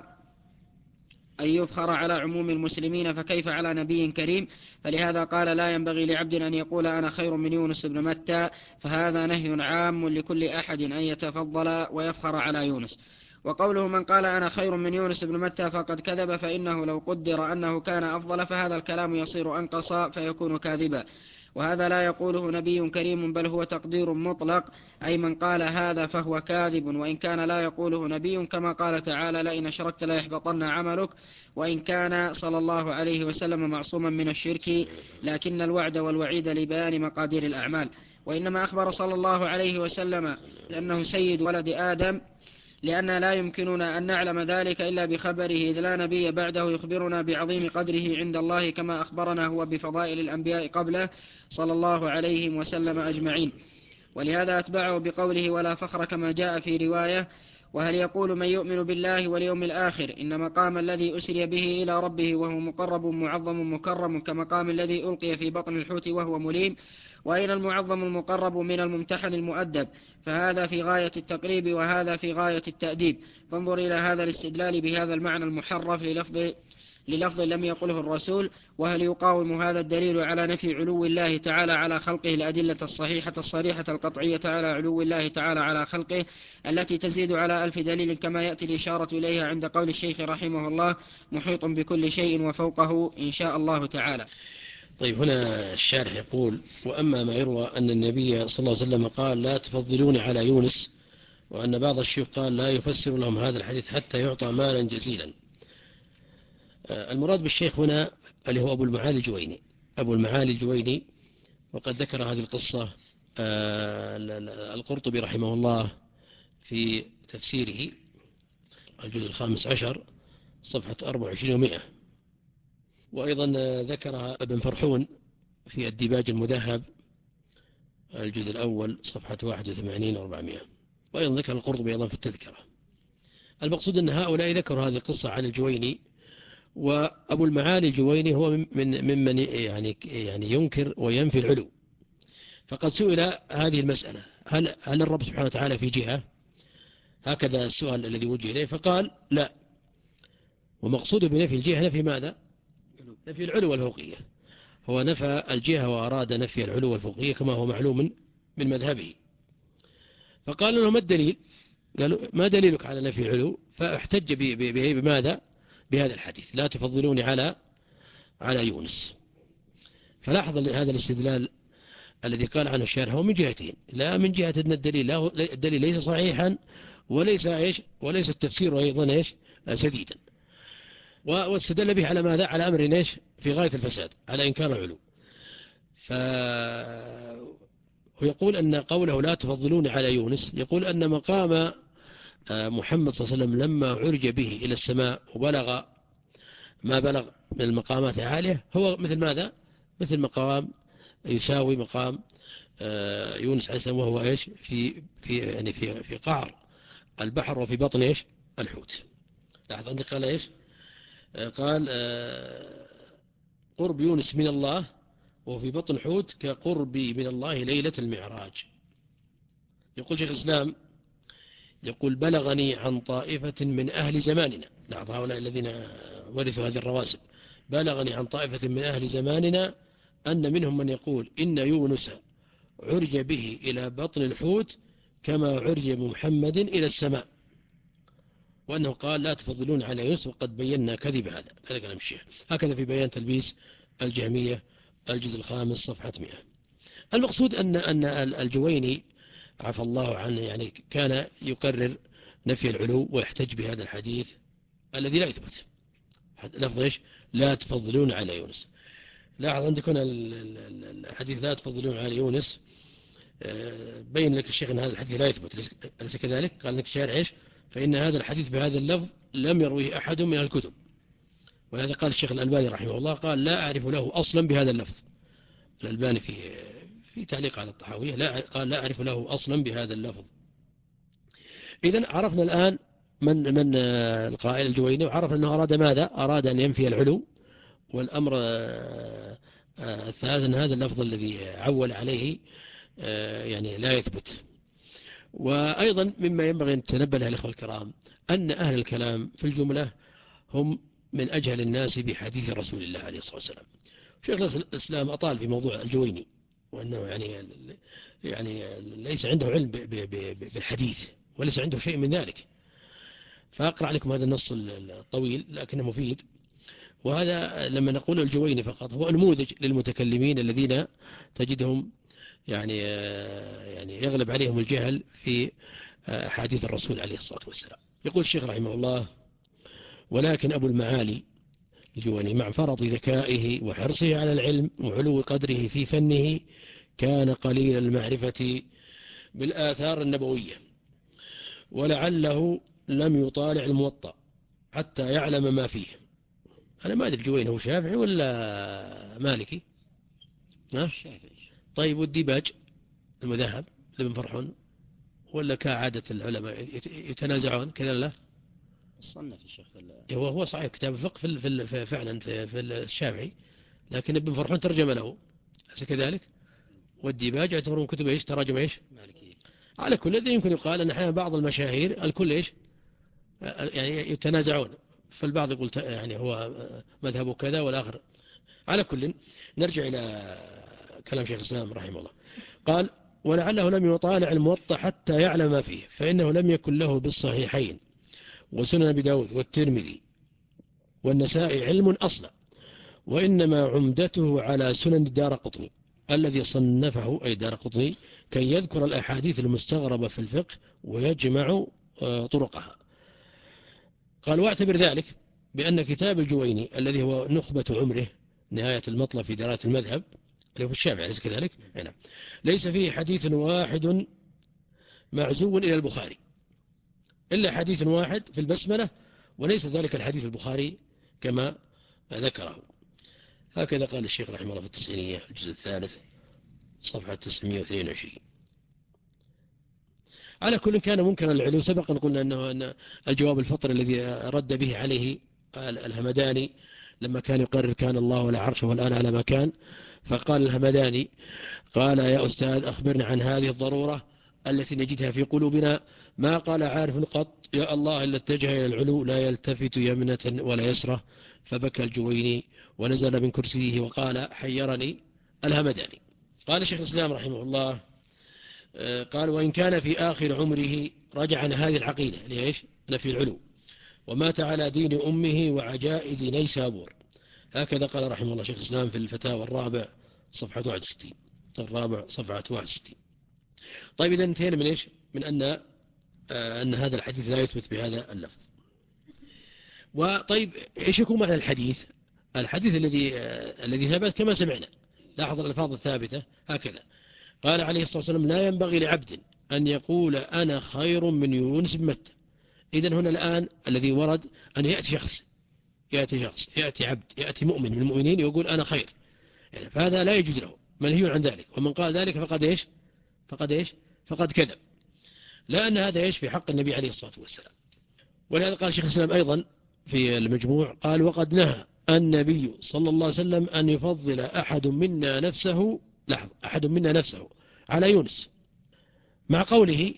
أن يفخر على عموم المسلمين فكيف على نبي كريم؟ فلهذا قال لا ينبغي لعبد أن يقول أنا خير من يونس بن متى، فهذا نهي عام لكل أحد أن يتفضل ويفخر على يونس. وقوله من قال أنا خير من يونس بن متى فقد كذب، فإنه لو قدر أنه كان أفضل فهذا الكلام يصير أنقص فيكون كاذبا، وهذا لا يقوله نبي كريم بل هو تقدير مطلق، أي من قال هذا فهو كاذب، وإن كان لا يقوله نبي كما قال تعالى لئن أشركت لا يحبطن عملك. وإن كان صلى الله عليه وسلم معصوما من الشرك، لكن الوعد والوعيد لبيان مقادير الأعمال. وإنما أخبر صلى الله عليه وسلم أنه سيد ولد آدم لأن لا يمكننا أن نعلم ذلك إلا بخبره، إذ لا نبي بعده يخبرنا بعظيم قدره عند الله كما أخبرنا هو بفضائل الأنبياء قبله صلى الله عليه وسلم أجمعين. ولهذا أتبعه بقوله ولا فخر كما جاء في رواية. وهل يقول من يؤمن بالله واليوم الآخر إن مقام الذي أسري به إلى ربه وهو مقرب معظم مكرم كمقام الذي ألقي في بطن الحوت وهو مليم؟ وأين المعظم المقرب من الممتحن المؤدب؟ فهذا في غاية التقريب وهذا في غاية التأديب. فانظر إلى هذا الاستدلال بهذا المعنى المحرف للفظ للفظ لم يقله الرسول. وهل يقاوم هذا الدليل على نفي علو الله تعالى على خلقه الأدلة الصحيحة الصريحة القطعية على علو الله تعالى على خلقه التي تزيد على ألف دليل كما يأتي الإشارة إليها عند قول الشيخ رحمه الله محيط بكل شيء وفوقه إن شاء الله تعالى. طيب، هنا الشارح يقول وأما ما يروى أن النبي صلى الله عليه وسلم قال لا تفضلوني على يونس، وأن بعض الشيوخ قال لا يفسر لهم هذا الحديث حتى يعطى مالا جزيلا. المراد بالشيخ هنا اللي هو أبو المعالي الجويني أبو المعالي الجويني وقد ذكر هذه القصة القرطبي رحمه الله في تفسيره الجزء الخامس عشر صفحة أربعة وعشرين ومئة، وأيضا ذكرها ابن فرحون في الديباج المذهب الجزء الأول صفحة واحد وثمانين وأربعمائة، وأيضا ذكر القرطبي أيضا في التذكرة. المقصود أن هؤلاء ذكروا هذه القصة عن الجويني، وأبو المعالي الجويني هو من ممن يعني يعني ينكر وينفي العلو. فقد سئل هذه المسألة هل هل الرب سبحانه وتعالى في جهة؟ هكذا السؤال الذي وجه إليه، فقال لا. ومقصوده بنفي الجهة نفي ماذا؟ نفي العلو والفوقية. هو نفى الجهة وأراد نفي العلو والفوقية كما هو معلوم من مذهبه. فقال له ما الدليل؟ قالوا ما دليلك على نفي العلو؟ فاحتج بماذا؟ بهذا الحديث لا تفضلوني على على يونس. فلاحظ هذا الاستدلال الذي قال عنه الشارح هو من جهتين، لا من جهة أن الدليل لا الدليل ليس صحيحا وليس إيش وليس التفسير أيضا إيش سديدا، واستدل به على ماذا؟ على أمر إيش في غاية الفساد، على إنكار العلو. فيقول أن قوله لا تفضلوني على يونس يقول أن مقام محمد صلى الله عليه وسلم لما عرج به إلى السماء وبلغ ما بلغ من المقامات العالية هو مثل ماذا؟ مثل مقام يساوي مقام يونس عليه السلام وهو إيش في في يعني في في قعر البحر وفي بطن إيش الحوت. لاحظ عندي قال إيش؟ قال قرب يونس من الله وفي بطن حوت كقربي من الله ليلة المعراج. يقول شيخ الإسلام يقول بلغني عن طائفة من أهل زماننا، لاحظ هؤلاء الذين ورثوا هذه الرواسب، بلغني عن طائفة من أهل زماننا أن منهم من يقول إن يونس عرج به إلى بطن الحوت كما عرج محمد إلى السماء، وأنه قال لا تفضلون على يونس، وقد بينا كذب هذا. هذا كلام الشيخ، هكذا في بيان تلبيس الجهمية الجزء الخامس صفحة مئة. المقصود أن أن الجويني عفى الله عنه يعني كان يقرر نفي العلو ويحتج بهذا الحديث الذي لا يثبت. لفظ إيش؟ لا تفضلون على يونس. لاحظ عندكم الحديث لا تفضلون على يونس، بين لك الشيخ أن هذا الحديث لا يثبت، أليس كذلك؟ قال لك الشارع إيش؟ فإن هذا الحديث بهذا اللفظ لم يرويه أحد من الكتب. ولهذا قال الشيخ الألباني رحمه الله قال لا أعرف له أصلا بهذا اللفظ. الألباني في في تعليق على الطحاوية لا قال لا أعرف له أصلا بهذا اللفظ. إذن عرفنا الآن من من القائل الجويني، وعرفنا أنه أراد ماذا؟ أراد أن ينفي العلو. والأمر الثالث أن هذا اللفظ الذي عول عليه يعني لا يثبت. وأيضا مما ينبغي أن تنبه له الإخوة الكرام أن أهل الكلام في الجملة هم من أجهل الناس بحديث رسول الله عليه الصلاة والسلام. شيخ الإسلام أطال في موضوع الجويني، وأنه يعني يعني ليس عنده علم بالحديث وليس عنده شيء من ذلك. فأقرأ لكم هذا النص الطويل لكنه مفيد. وهذا لما نقول الجويني فقط هو نموذج للمتكلمين الذين تجدهم يعني يعني يغلب عليهم الجهل في أحاديث الرسول عليه الصلاة والسلام. يقول الشيخ رحمه الله: ولكن أبو المعالي الجويني مع فرط ذكائه وحرصه على العلم وعلو قدره في فنه كان قليل المعرفة بالآثار النبوية، ولعله لم يطالع الموطأ حتى يعلم ما فيه. أنا ما أدري الجويني هو شافعي ولا مالكي؟ ها؟ طيب والديباج المذهب لابن فرحون ولا كعادة العلماء يتنازعون كذا؟ لا صنف الشيخ هو هو صحيح كتاب الفقه في في فعلا في, في الشافعي، لكن ابن فرحون ترجم له، أليس كذلك؟ والديباج يعتبرون كتب ايش؟ تراجم ايش؟ مالكي. على كل الذي يمكن يقال ان احيانا بعض المشاهير الكل ايش؟ يعني يتنازعون، فالبعض يقول يعني هو مذهبه كذا والآخر. على كل نرجع إلى كلام شيخ الإسلام رحمه الله. قال: ولعله لم يطالع الموطأ حتى يعلم ما فيه، فإنه لم يكن له بالصحيحين وسنن أبي داود والترمذي والنسائي علم أصلا، وإنما عمدته على سنن الدارقطني الذي صنفه أي دارقطني كي يذكر الأحاديث المستغربة في الفقه ويجمع طرقها. قال: واعتبر ذلك بأن كتاب الجويني الذي هو نخبة عمره نهاية المطلب في دراية المذهب اللي هو في الشافعي، أليس كذلك؟ هنا ليس فيه حديث واحد معزو إلى البخاري إلا حديث واحد في البسملة، وليس ذلك الحديث البخاري كما ذكره. هكذا قال الشيخ رحمه الله في التسعينية الجزء الثالث صفحة تسعمائة واثنين وعشرين. على كل كان منكرا العلو. سبق أن قلنا أنه أن الجواب الفطر الذي رد به عليه الهمداني لما كان يقرر كان الله ولا عرشه والآن على ما كان، فقال الهمداني: قال يا أستاذ أخبرنا عن هذه الضرورة التي نجدها في قلوبنا. ما قال عارف قط يا الله إلا اتجه إلى العلو لا يلتفت يمنة ولا يسرة. فبكى الجويني ونزل من كرسيه وقال: حيرني الهمداني. قال الشيخ الإسلام رحمه الله: قال: وإن كان في آخر عمره رجع عن هذه العقيدة ليش؟ نفي العلو، ومات على دين أمه وعجائز نيسابور. هكذا قال رحمه الله شيخ الإسلام في الفتاوى الرابع صفحة واحد وستين، الرابع صفحة واحد وستين. طيب إذا انتهينا من إيش؟ من أن آه أن هذا الحديث لا يثبت بهذا اللفظ. وطيب إيش يكون معنى الحديث؟ الحديث الذي آه الذي ثبت كما سمعنا. لاحظ الألفاظ الثابتة هكذا. قال عليه الصلاة والسلام: لا ينبغي لعبد أن يقول أنا خير من يونس بن متى. إذن هنا الآن الذي ورد أن يأتي شخص يأتي شخص يأتي عبد يأتي مؤمن من المؤمنين يقول أنا خير، يعني فهذا لا يجوز له، منهي عن ذلك. ومن قال ذلك فقد إيش؟ فقد إيش؟ فقد كذب، لأن هذا إيش في حق النبي عليه الصلاة والسلام. ولهذا قال شيخ الإسلام أيضا في المجموع قال: وقد نهى النبي صلى الله عليه وسلم أن يفضل أحد منا نفسه لاحظ أحد منا نفسه على يونس، مع قوله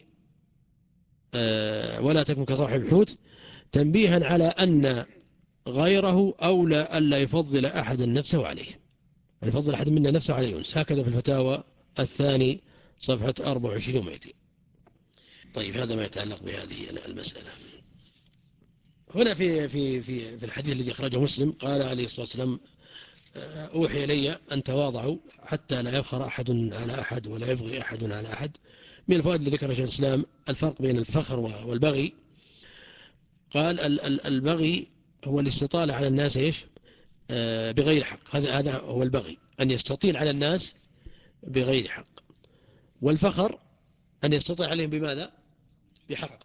أه ولا تكن كصاحب الحوت، تنبيها على أن غيره أولى ألا يفضل أحد نفسه عليه، أن يفضل أحد منا نفسه على يونس. هكذا في الفتاوى الثاني صفحة أربعة وعشرين ومئتين. طيب هذا ما يتعلق بهذه المسألة. هنا في في في في الحديث الذي أخرجه مسلم قال عليه الصلاة والسلام: أوحي إلي أن تواضعوا حتى لا يفخر أحد على أحد ولا يبغي أحد على أحد، من الفوائد اللي ذكرها شيخ الإسلام الفرق بين الفخر والبغي. قال البغي هو الاستطالة على الناس إيش بغير حق، هذا هذا هو البغي، أن يستطيل على الناس بغير حق. والفخر أن يستطيع عليهم بماذا؟ بحق.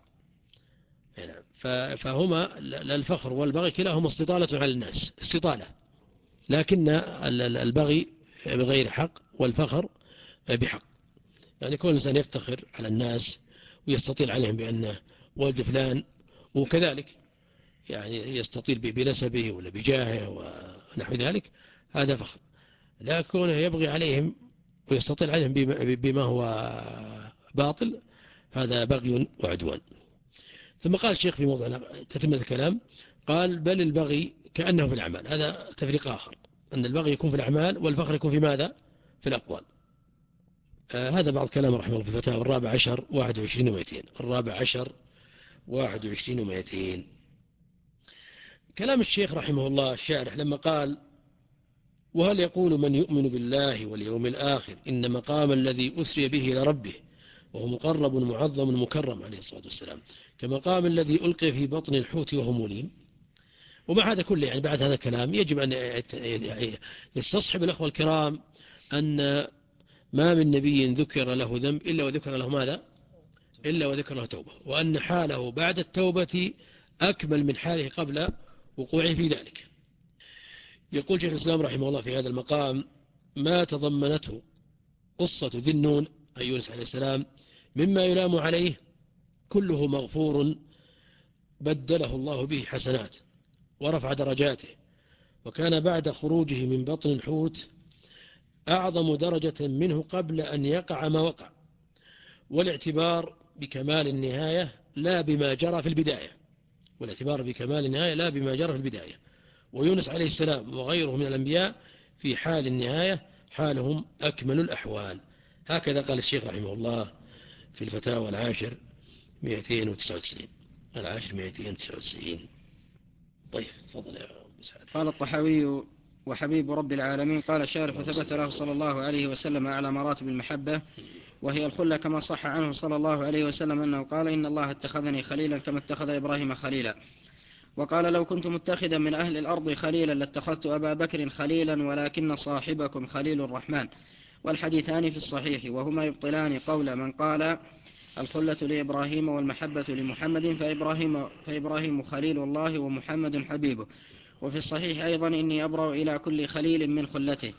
فهما الفخر والبغي كلاهما استطالة على الناس، استطالة، لكن البغي بغير حق والفخر بحق. يعني كل إنسان يفتخر على الناس ويستطيل عليهم بأنه ولد فلان، وكذلك يعني يستطيل بنسبه ولا بجاهه ونحو ذلك، هذا فخر. لكن يبغي عليهم ويستطيل عليهم بما هو باطل، هذا بغي وعدوان. ثم قال الشيخ في موضع تتمة الكلام، قال بل البغي كأنه في الأعمال. هذا تفريق آخر، أن البغي يكون في الأعمال والفخر يكون في ماذا؟ في الأقوال. آه هذا بعض كلام رحمه الله في الفتاوى الرابع عشر واحد وعشرين ومئتين، الرابع عشر واحد وعشرين ومئتين. كلام الشيخ رحمه الله الشارح لما قال وهل يقول من يؤمن بالله واليوم الآخر إن مقام الذي أسري به إلى ربه وهو مقرب معظم مكرم عليه الصلاة والسلام كمقام الذي ألقي في بطن الحوت وهو مليم. ومع هذا كله يعني بعد هذا الكلام يجب أن يستصحب الأخوة الكرام أن ما من نبي ذكر له ذنب إلا وذكر له ماذا؟ إلا وذكر له توبة، وأن حاله بعد التوبة أكمل من حاله قبل وقوعه في ذلك. يقول شيخ الإسلام رحمه الله في هذا المقام ما تضمنته قصة ذي النون أي يونس عليه السلام مما يلام عليه كله مغفور بدله الله به حسنات ورفع درجاته، وكان بعد خروجه من بطن الحوت أعظم درجة منه قبل أن يقع ما وقع، والاعتبار بكمال النهاية لا بما جرى في البداية، والاعتبار بكمال النهاية لا بما جرى في البداية. ويونس عليه السلام وغيره من الأنبياء في حال النهاية حالهم أكمل الأحوال. هكذا قال الشيخ رحمه الله في الفتاوى العاشر مئتين وتسعة وتسعين، العاشر مئتين وتسعة وتسعين. طيب تفضل يا مساعد. قال الطحاوي وحبيب رب العالمين قال الشارح ثبت له صلى الله عليه وسلم أعلى مراتب المحبة وهي الخلة، كما صح عنه صلى الله عليه وسلم أنه قال إن الله اتخذني خليلا كما اتخذ إبراهيم خليلا. وقال لو كنت متخذا من أهل الأرض خليلا لاتخذت أبا بكر خليلا ولكن صاحبكم خليل الرحمن. والحديثان في الصحيح وهما يبطلان قول من قال الخلة لإبراهيم والمحبة لمحمد فإبراهيم, فإبراهيم خليل الله ومحمد حبيبه. وفي الصحيح أيضا إني أبرأ إلى كل خليل من خلته.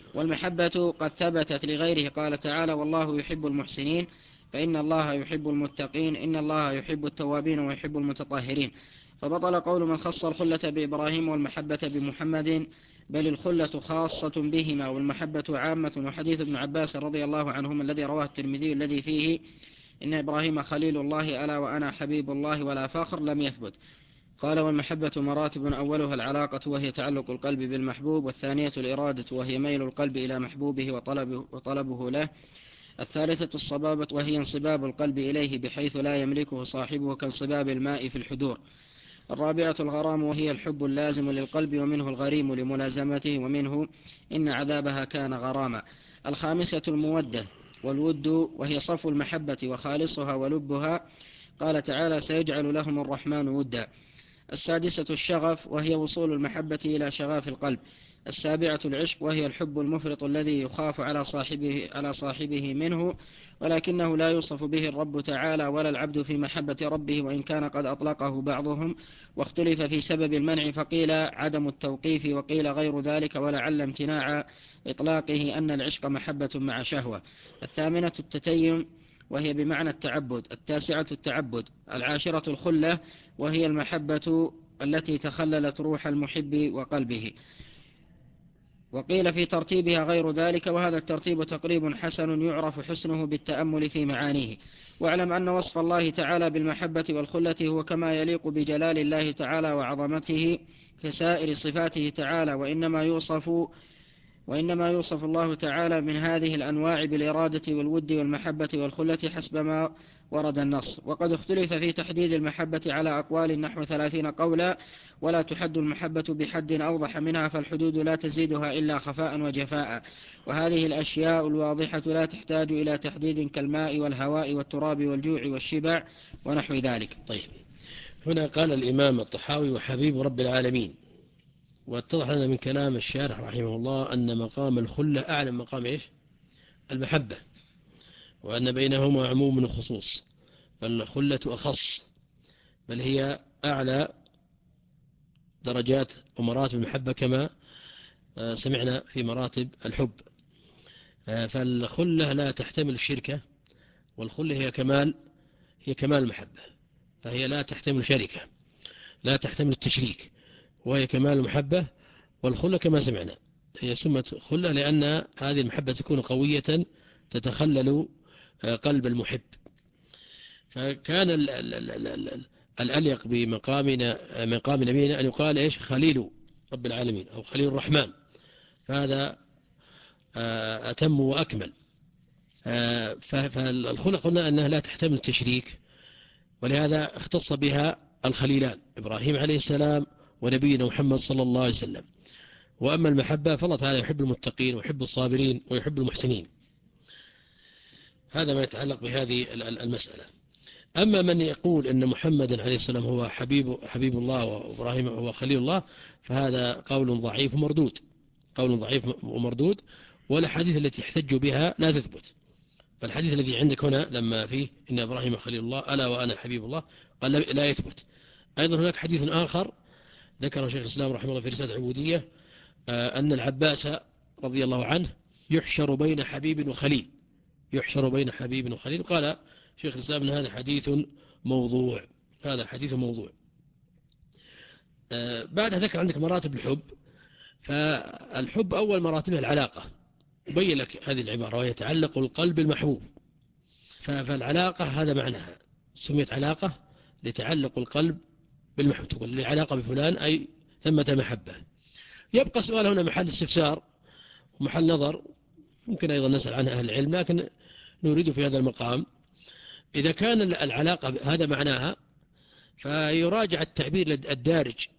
والمحبة قد ثبتت لغيره، قال تعالى والله يحب المحسنين فإن الله يحب المتقين إن الله يحب التوابين ويحب المتطهرين. فبطل قول من خص الخلة بإبراهيم والمحبة بمحمد، بل الخلة خاصة بهما والمحبة عامة. وحديث ابن عباس رضي الله عنهما الذي رواه الترمذي الذي فيه إن إبراهيم خليل الله ألا وأنا حبيب الله ولا فاخر لم يثبت. قال والمحبة مراتب أولها العلاقة وهي تعلق القلب بالمحبوب، والثانية الإرادة وهي ميل القلب إلى محبوبه وطلبه, وطلبه له، الثالثة الصبابة وهي انصباب القلب إليه بحيث لا يملكه صاحبه كانصباب الماء في الحدور، الرابعة الغرام وهي الحب اللازم للقلب ومنه الغريم لملازمته ومنه إن عذابها كان غراما، الخامسة المودة والود وهي صف المحبة وخالصها ولبها، قال تعالى سيجعل لهم الرحمن ودا، السادسة الشغف وهي وصول المحبة إلى شغاف القلب، السابعة العشق وهي الحب المفرط الذي يخاف على صاحبه, على صاحبه منه ولكنه لا يوصف به الرب تعالى ولا العبد في محبة ربه وإن كان قد أطلقه بعضهم، واختلف في سبب المنع فقيل عدم التوقيف وقيل غير ذلك ولعل امتناع إطلاقه أن العشق محبة مع شهوة، الثامنة التتيم وهي بمعنى التعبد، التاسعة التعبد، العاشرة الخلة وهي المحبة التي تخللت روح المحب وقلبه، وقيل في ترتيبها غير ذلك وهذا الترتيب تقريب حسن يعرف حسنه بالتأمل في معانيه. واعلم أن وصف الله تعالى بالمحبة والخلة هو كما يليق بجلال الله تعالى وعظمته كسائر صفاته تعالى، وإنما يوصف وإنما يوصف الله تعالى من هذه الأنواع بالإرادة والود والمحبة والخلة حسب ما ورد النص. وقد اختلف في تحديد المحبة على أقوال نحو ثلاثين قولا، ولا تحد المحبة بحد أوضح منها، فالحدود لا تزيدها إلا خفاء وجفاء. وهذه الأشياء الواضحة لا تحتاج إلى تحديد كالماء والهواء والتراب والجوع والشبع ونحو ذلك. طيب، هنا قال الإمام الطحاوي وحبيب رب العالمين، واتضح لنا من كلام الشارح رحمه الله أن مقام الخلة أعلى من مقام إيش؟ المحبة، وأن بينهما عموم وخصوص، فالخلة أخص، بل هي أعلى درجات ومراتب المحبة كما سمعنا في مراتب الحب. فالخلة لا تحتمل الشركة، والخلة هي كمال هي كمال المحبة، فهي لا تحتمل شركة، لا تحتمل التشريك، وهي كمال المحبة. والخلة كما سمعنا هي سمت خلة لأن هذه المحبة تكون قوية تتخلل قلب المحب. فكان ال ال ال ال الأليق بمقامنا مقام نبينا أن يقال إيش؟ خليل رب العالمين أو خليل الرحمن، فهذا أتم وأكمل. فالخلة قلنا أنها لا تحتمل التشريك، ولهذا اختص بها الخليلان إبراهيم عليه السلام ونبينا محمد صلى الله عليه وسلم. وأما المحبة فالله تعالى يحب المتقين ويحب الصابرين ويحب المحسنين. هذا ما يتعلق بهذه المسألة. أما من يقول أن محمدا عليه السلام هو حبيب حبيب الله وإبراهيم هو خليل الله، فهذا قول ضعيف ومردود، قول ضعيف ومردود، والحديث التي يحتج بها لا تثبت. فالحديث الذي عندك هنا لما فيه إن إبراهيم خليل الله ألا وأنا حبيب الله قال لا يثبت. أيضا هناك حديث آخر ذكره شيخ الإسلام رحمه الله في رسالة عبودية، أن العباس رضي الله عنه يحشر بين حبيب وخليل، يحشر بين حبيب وخليل. قال شيخ الإسلام أن هذا حديث موضوع، هذا حديث موضوع. بعدها ذكر عندك مراتب الحب. فالحب أول مراتبه العلاقة، بين لك هذه العبارة، ويتعلق القلب بالمحبوب. فالعلاقة هذا معناها، سميت علاقة لتعلق القلب بالمحبوب، تقول لي علاقة بفلان أي ثمة محبة. يبقى سؤال هنا محل استفسار ومحل نظر، ممكن أيضا نسأل عنها أهل العلم، لكن نريد في هذا المقام إذا كان العلاقة هذا معناها، فيراجع التعبير الدارج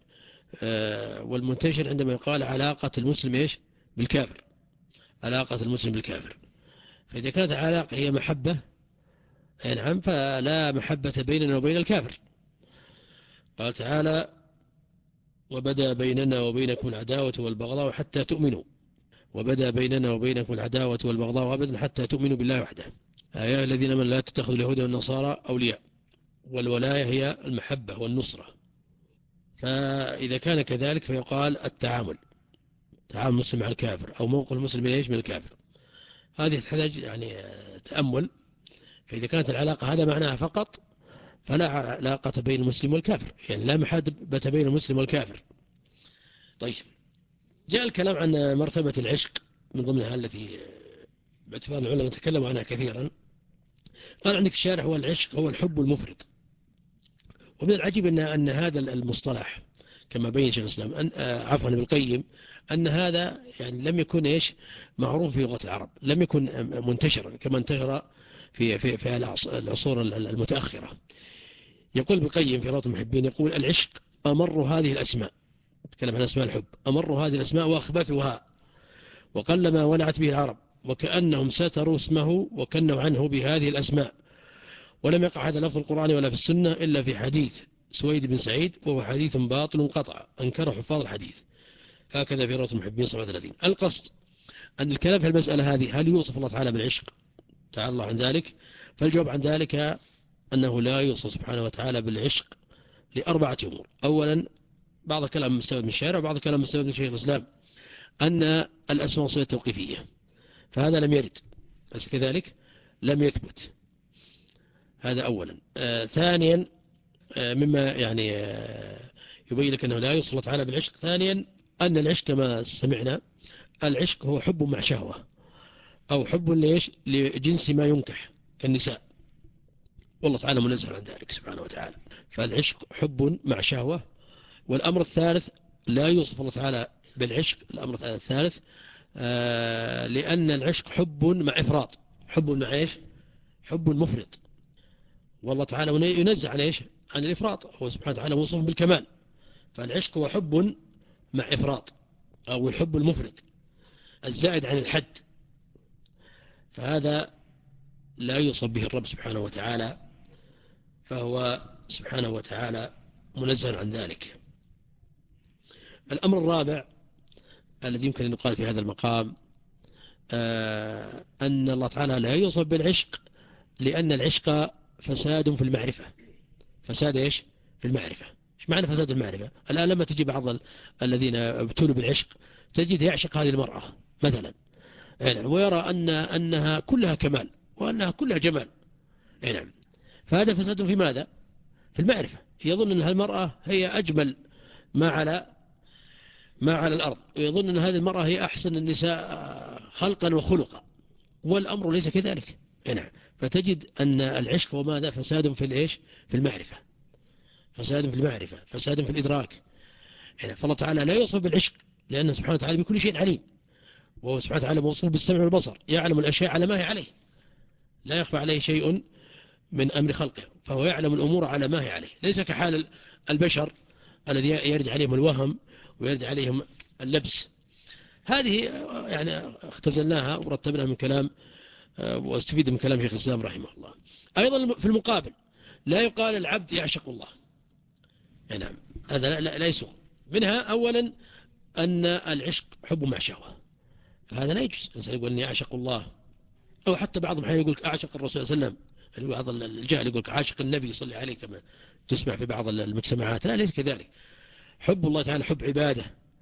والمنتشر عندما يقال علاقة المسلم إيش بالكافر، علاقة المسلم بالكافر. فإذا كانت العلاقة هي محبة نعم، فلا محبة بيننا وبين الكافر. قال تعالى وبدأ بيننا وبينكم العداوة والبغضاء حتى تؤمنوا، وبدأ بيننا وبينكم العداوة والبغضاء أبدا حتى تؤمنوا بالله وحده. يا الذين من لا تتخذوا اليهود والنصارى أولياء. والولاية هي المحبة والنصرة. فإذا كان كذلك فيقال التعامل، تعامل المسلم مع الكافر أو موقف المسلم إيش من الكافر. هذه تحتاج يعني تأمل. فإذا كانت العلاقة هذا معناها فقط، فلا علاقة بين المسلم والكافر، يعني لا محبة بين المسلم والكافر. طيب، جاء الكلام عن مرتبة العشق من ضمنها التي باعتبار العلماء نتكلم عنها كثيرا. قال عندك الشارح هو العشق هو الحب المفرط. ومن العجيب أن, أن هذا المصطلح كما بين شيخ الإسلام أن عفوا ابن القيم أن هذا يعني لم يكن إيش معروف في لغة العرب، لم يكن منتشرا كما انتشر في في في العصور المتأخرة. يقول ابن القيم في روضة المحبين، يقول العشق أمر هذه الأسماء، تكلم عن أسماء الحب، أمر هذه الأسماء وأخبثها، وقلما ولعت به العرب، وكأنهم ستروا اسمه وكنوا عنه بهذه الأسماء. ولم يقع هذا لفظ القرآن ولا في السنة إلا في حديث سويد بن سعيد، وهو حديث باطل قطع أنكره حفاظ الحديث. هكذا في روضة المحبين سبعة وثلاثين. القصد أن الكلام في المسألة هذه هل يوصف الله تعالى بالعشق؟ تعالى الله عن ذلك. فالجواب عن ذلك أنه لا يوصف سبحانه وتعالى بالعشق لأربعة أمور. أولا، بعض الكلام مستوى من الشارع وبعض الكلام مستوى من شيخ الإسلام، أن الأسماء والصفات توقيفية، فهذا لم يرد، بس كذلك لم يثبت. هذا أولا. آه ثانيا، آه مما يعني آه يبين لك أنه لا يوصف الله تعالى بالعشق. ثانيا، أن العشق كما سمعنا، العشق هو حب مع شهوة، أو حب ليش لجنس ما ينكح كالنساء، والله تعالى منزه عن ذلك سبحانه وتعالى. فالعشق حب مع شهوة. والأمر الثالث، لا يوصف الله تعالى بالعشق. الأمر الثالث آه لأن العشق حب مع إفراط، حب مع إيش؟ حب مفرط. والله تعالى ينزع عن إيش؟ عن الإفراط، هو سبحانه وتعالى موصوف بالكمال. فالعشق هو حب مع إفراط، أو الحب المفرط الزائد عن الحد، فهذا لا يوصف به الرب سبحانه وتعالى، فهو سبحانه وتعالى منزه عن ذلك. الأمر الرابع الذي يمكن أن يقال في هذا المقام آه أن الله تعالى لا يوصف بالعشق، لأن العشق فساد في المعرفة. فساد إيش؟ في المعرفة. إيش معنى فساد المعرفة؟ الآن لما تجي بعض الذين ابتلوا بالعشق تجد يعشق هذه المرأة مثلا، ويرى أن أنها كلها كمال وأنها كلها جمال، نعم، فهذا فساد في ماذا؟ في المعرفة. يظن أن هالمرأة هي أجمل ما على ما على الأرض، ويظن أن هذه المرأة هي أحسن النساء خلقا وخلقا، والأمر ليس كذلك. نعم، فتجد أن العشق وماذا؟ فساد في الإيش؟ في المعرفة. فساد في المعرفة، فساد في الإدراك. فالله تعالى لا يوصف بالعشق، لأنه سبحانه وتعالى بكل شيء عليم، وهو سبحانه وتعالى موصوف بالسمع والبصر، يعلم الأشياء على ما هي عليه، لا يخفى عليه شيء من أمر خلقه، فهو يعلم الأمور على ما هي عليه، ليس كحال البشر الذي يرد عليهم الوهم ويرد عليهم اللبس. هذه يعني اختزلناها ورتبناها من كلام واستفيد من كلام شيخ الإسلام رحمه الله. أيضا في المقابل لا يقال العبد يعشق الله، نعم، هذا لا, لا يسوغ. منها أولا أن العشق حب مع شهوة، فهذا لا يجوز. الإنسان يقول أني أعشق الله، أو حتى بعضهم حين يقول أعشق الرسول صلى الله عليه وسلم، بعض الجاهل يقول أعشق النبي صلى الله عليه كما تسمع في بعض المجتمعات. لا، ليس كذلك. حب الله تعالى حب عبادة،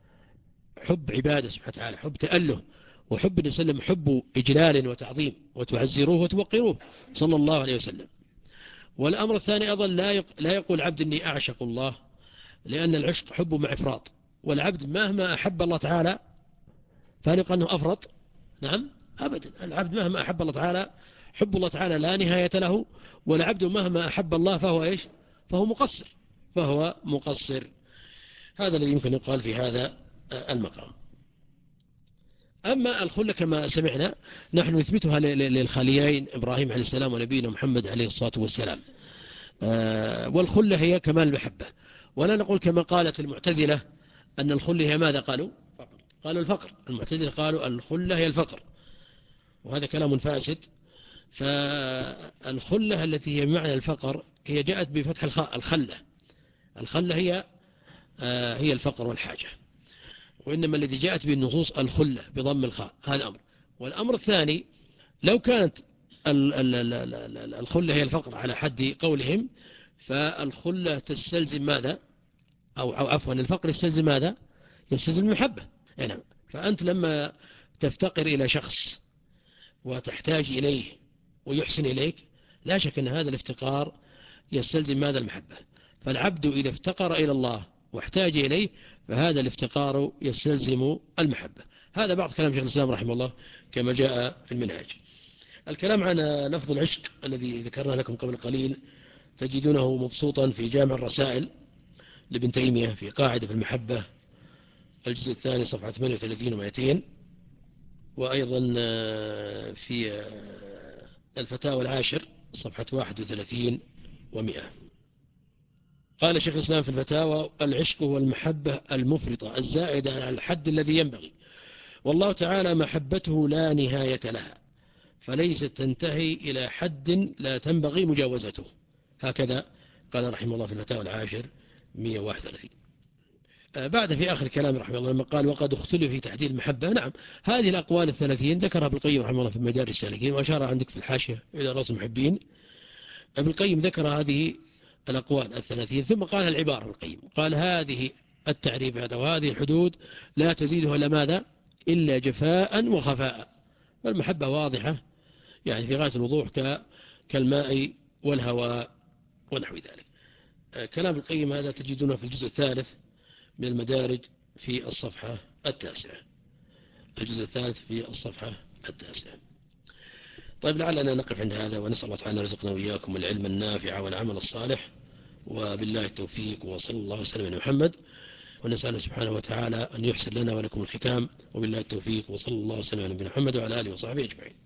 حب عبادة سبحانه وتعالى، حب تأله، وحب النبي صلى الله عليه وسلم حب إجلال وتعظيم، وتعزروه وتوقروه صلى الله عليه وسلم. والأمر الثاني أيضا لا لا يقول عبد إني أعشق الله، لأن العشق حب مع إفراط، والعبد مهما أحب الله تعالى فهل يقال أنه أفرط؟ نعم أبدا. العبد مهما أحب الله تعالى حب الله تعالى لا نهاية له، والعبد مهما أحب الله فهو إيش؟ فهو مقصر، فهو مقصر. هذا الذي يمكن يقال في هذا المقام. أما الخلة كما سمعنا نحن نثبتها للخاليين إبراهيم عليه السلام ونبينا محمد عليه الصلاة والسلام. والخلة هي كمال المحبة، ولا نقول كما قالت المعتزلة أن الخلة هي ماذا قالوا؟ قالوا الفقر. المعتزلة قالوا الخلة هي الفقر، وهذا كلام فاسد. فالخلة التي هي بمعنى الفقر هي جاءت بفتح الخاء، الخلة. الخلة هي هي الفقر والحاجة، وإنما الذي جاءت به النصوص الخلة بضم الخاء، هذا أمر. والأمر الثاني لو كانت الخلة هي الفقر على حد قولهم، فالخلة تستلزم ماذا؟ أو عفوا الفقر يستلزم ماذا؟ يستلزم المحبة. يعني فأنت لما تفتقر إلى شخص وتحتاج إليه ويحسن إليك، لا شك أن هذا الافتقار يستلزم ماذا؟ المحبة. فالعبد إذا افتقر إلى الله واحتاج إليه فهذا الافتقار يستلزم المحبة. هذا بعض كلام شيخ الإسلام رحمه الله كما جاء في المنهاج. الكلام عن لفظ العشق الذي ذكرنا لكم قبل قليل تجدونه مبسوطا في جامع الرسائل لابن تيمية في قاعدة في المحبة الجزء الثاني صفحة ثمانية وثلاثين ومئتين، وأيضا في الفتاوى العاشر صفحة واحد وثلاثين ومئة. قال شيخ الإسلام في الفتاوى: العشق هو المحبة المفرطة الزائدة على الحد الذي ينبغي، والله تعالى محبته لا نهاية لها، فليست تنتهي إلى حد لا تنبغي مجاوزته. هكذا قال رحمه الله في الفتاوى العاشر مئة وواحد وثلاثين. بعد في آخر كلام رحمه الله لما قال: وقد اختلف في تحديد المحبة. نعم، هذه الأقوال الثلاثين ذكرها ابن القيم رحمه الله في مدارج السالكين، وأشار عندك في الحاشية إلى رأس المحبين. ابن القيم ذكر هذه الأقوال الثلاثين ثم قال العبارة ابن القيم، قال: هذه التعريفات وهذه الحدود لا تزيدها إلا ماذا؟ إلا جفاء وخفاء. والمحبة واضحة يعني في غاية الوضوح كالماء والهواء ونحو ذلك. كلام ابن القيم هذا تجدونه في الجزء الثالث من المدارج في الصفحة التاسعة. الجزء الثالث في الصفحة التاسعة. طيب، لعلنا نقف عند هذا، ونسأل الله تعالى رزقنا وإياكم العلم النافع والعمل الصالح، وبالله التوفيق، وصلى الله وسلم على محمد. ونسأل سبحانه وتعالى أن يحسن لنا ولكم الختام، وبالله التوفيق، وصلى الله وسلم على نبينا محمد وعلى آله وصحبه أجمعين.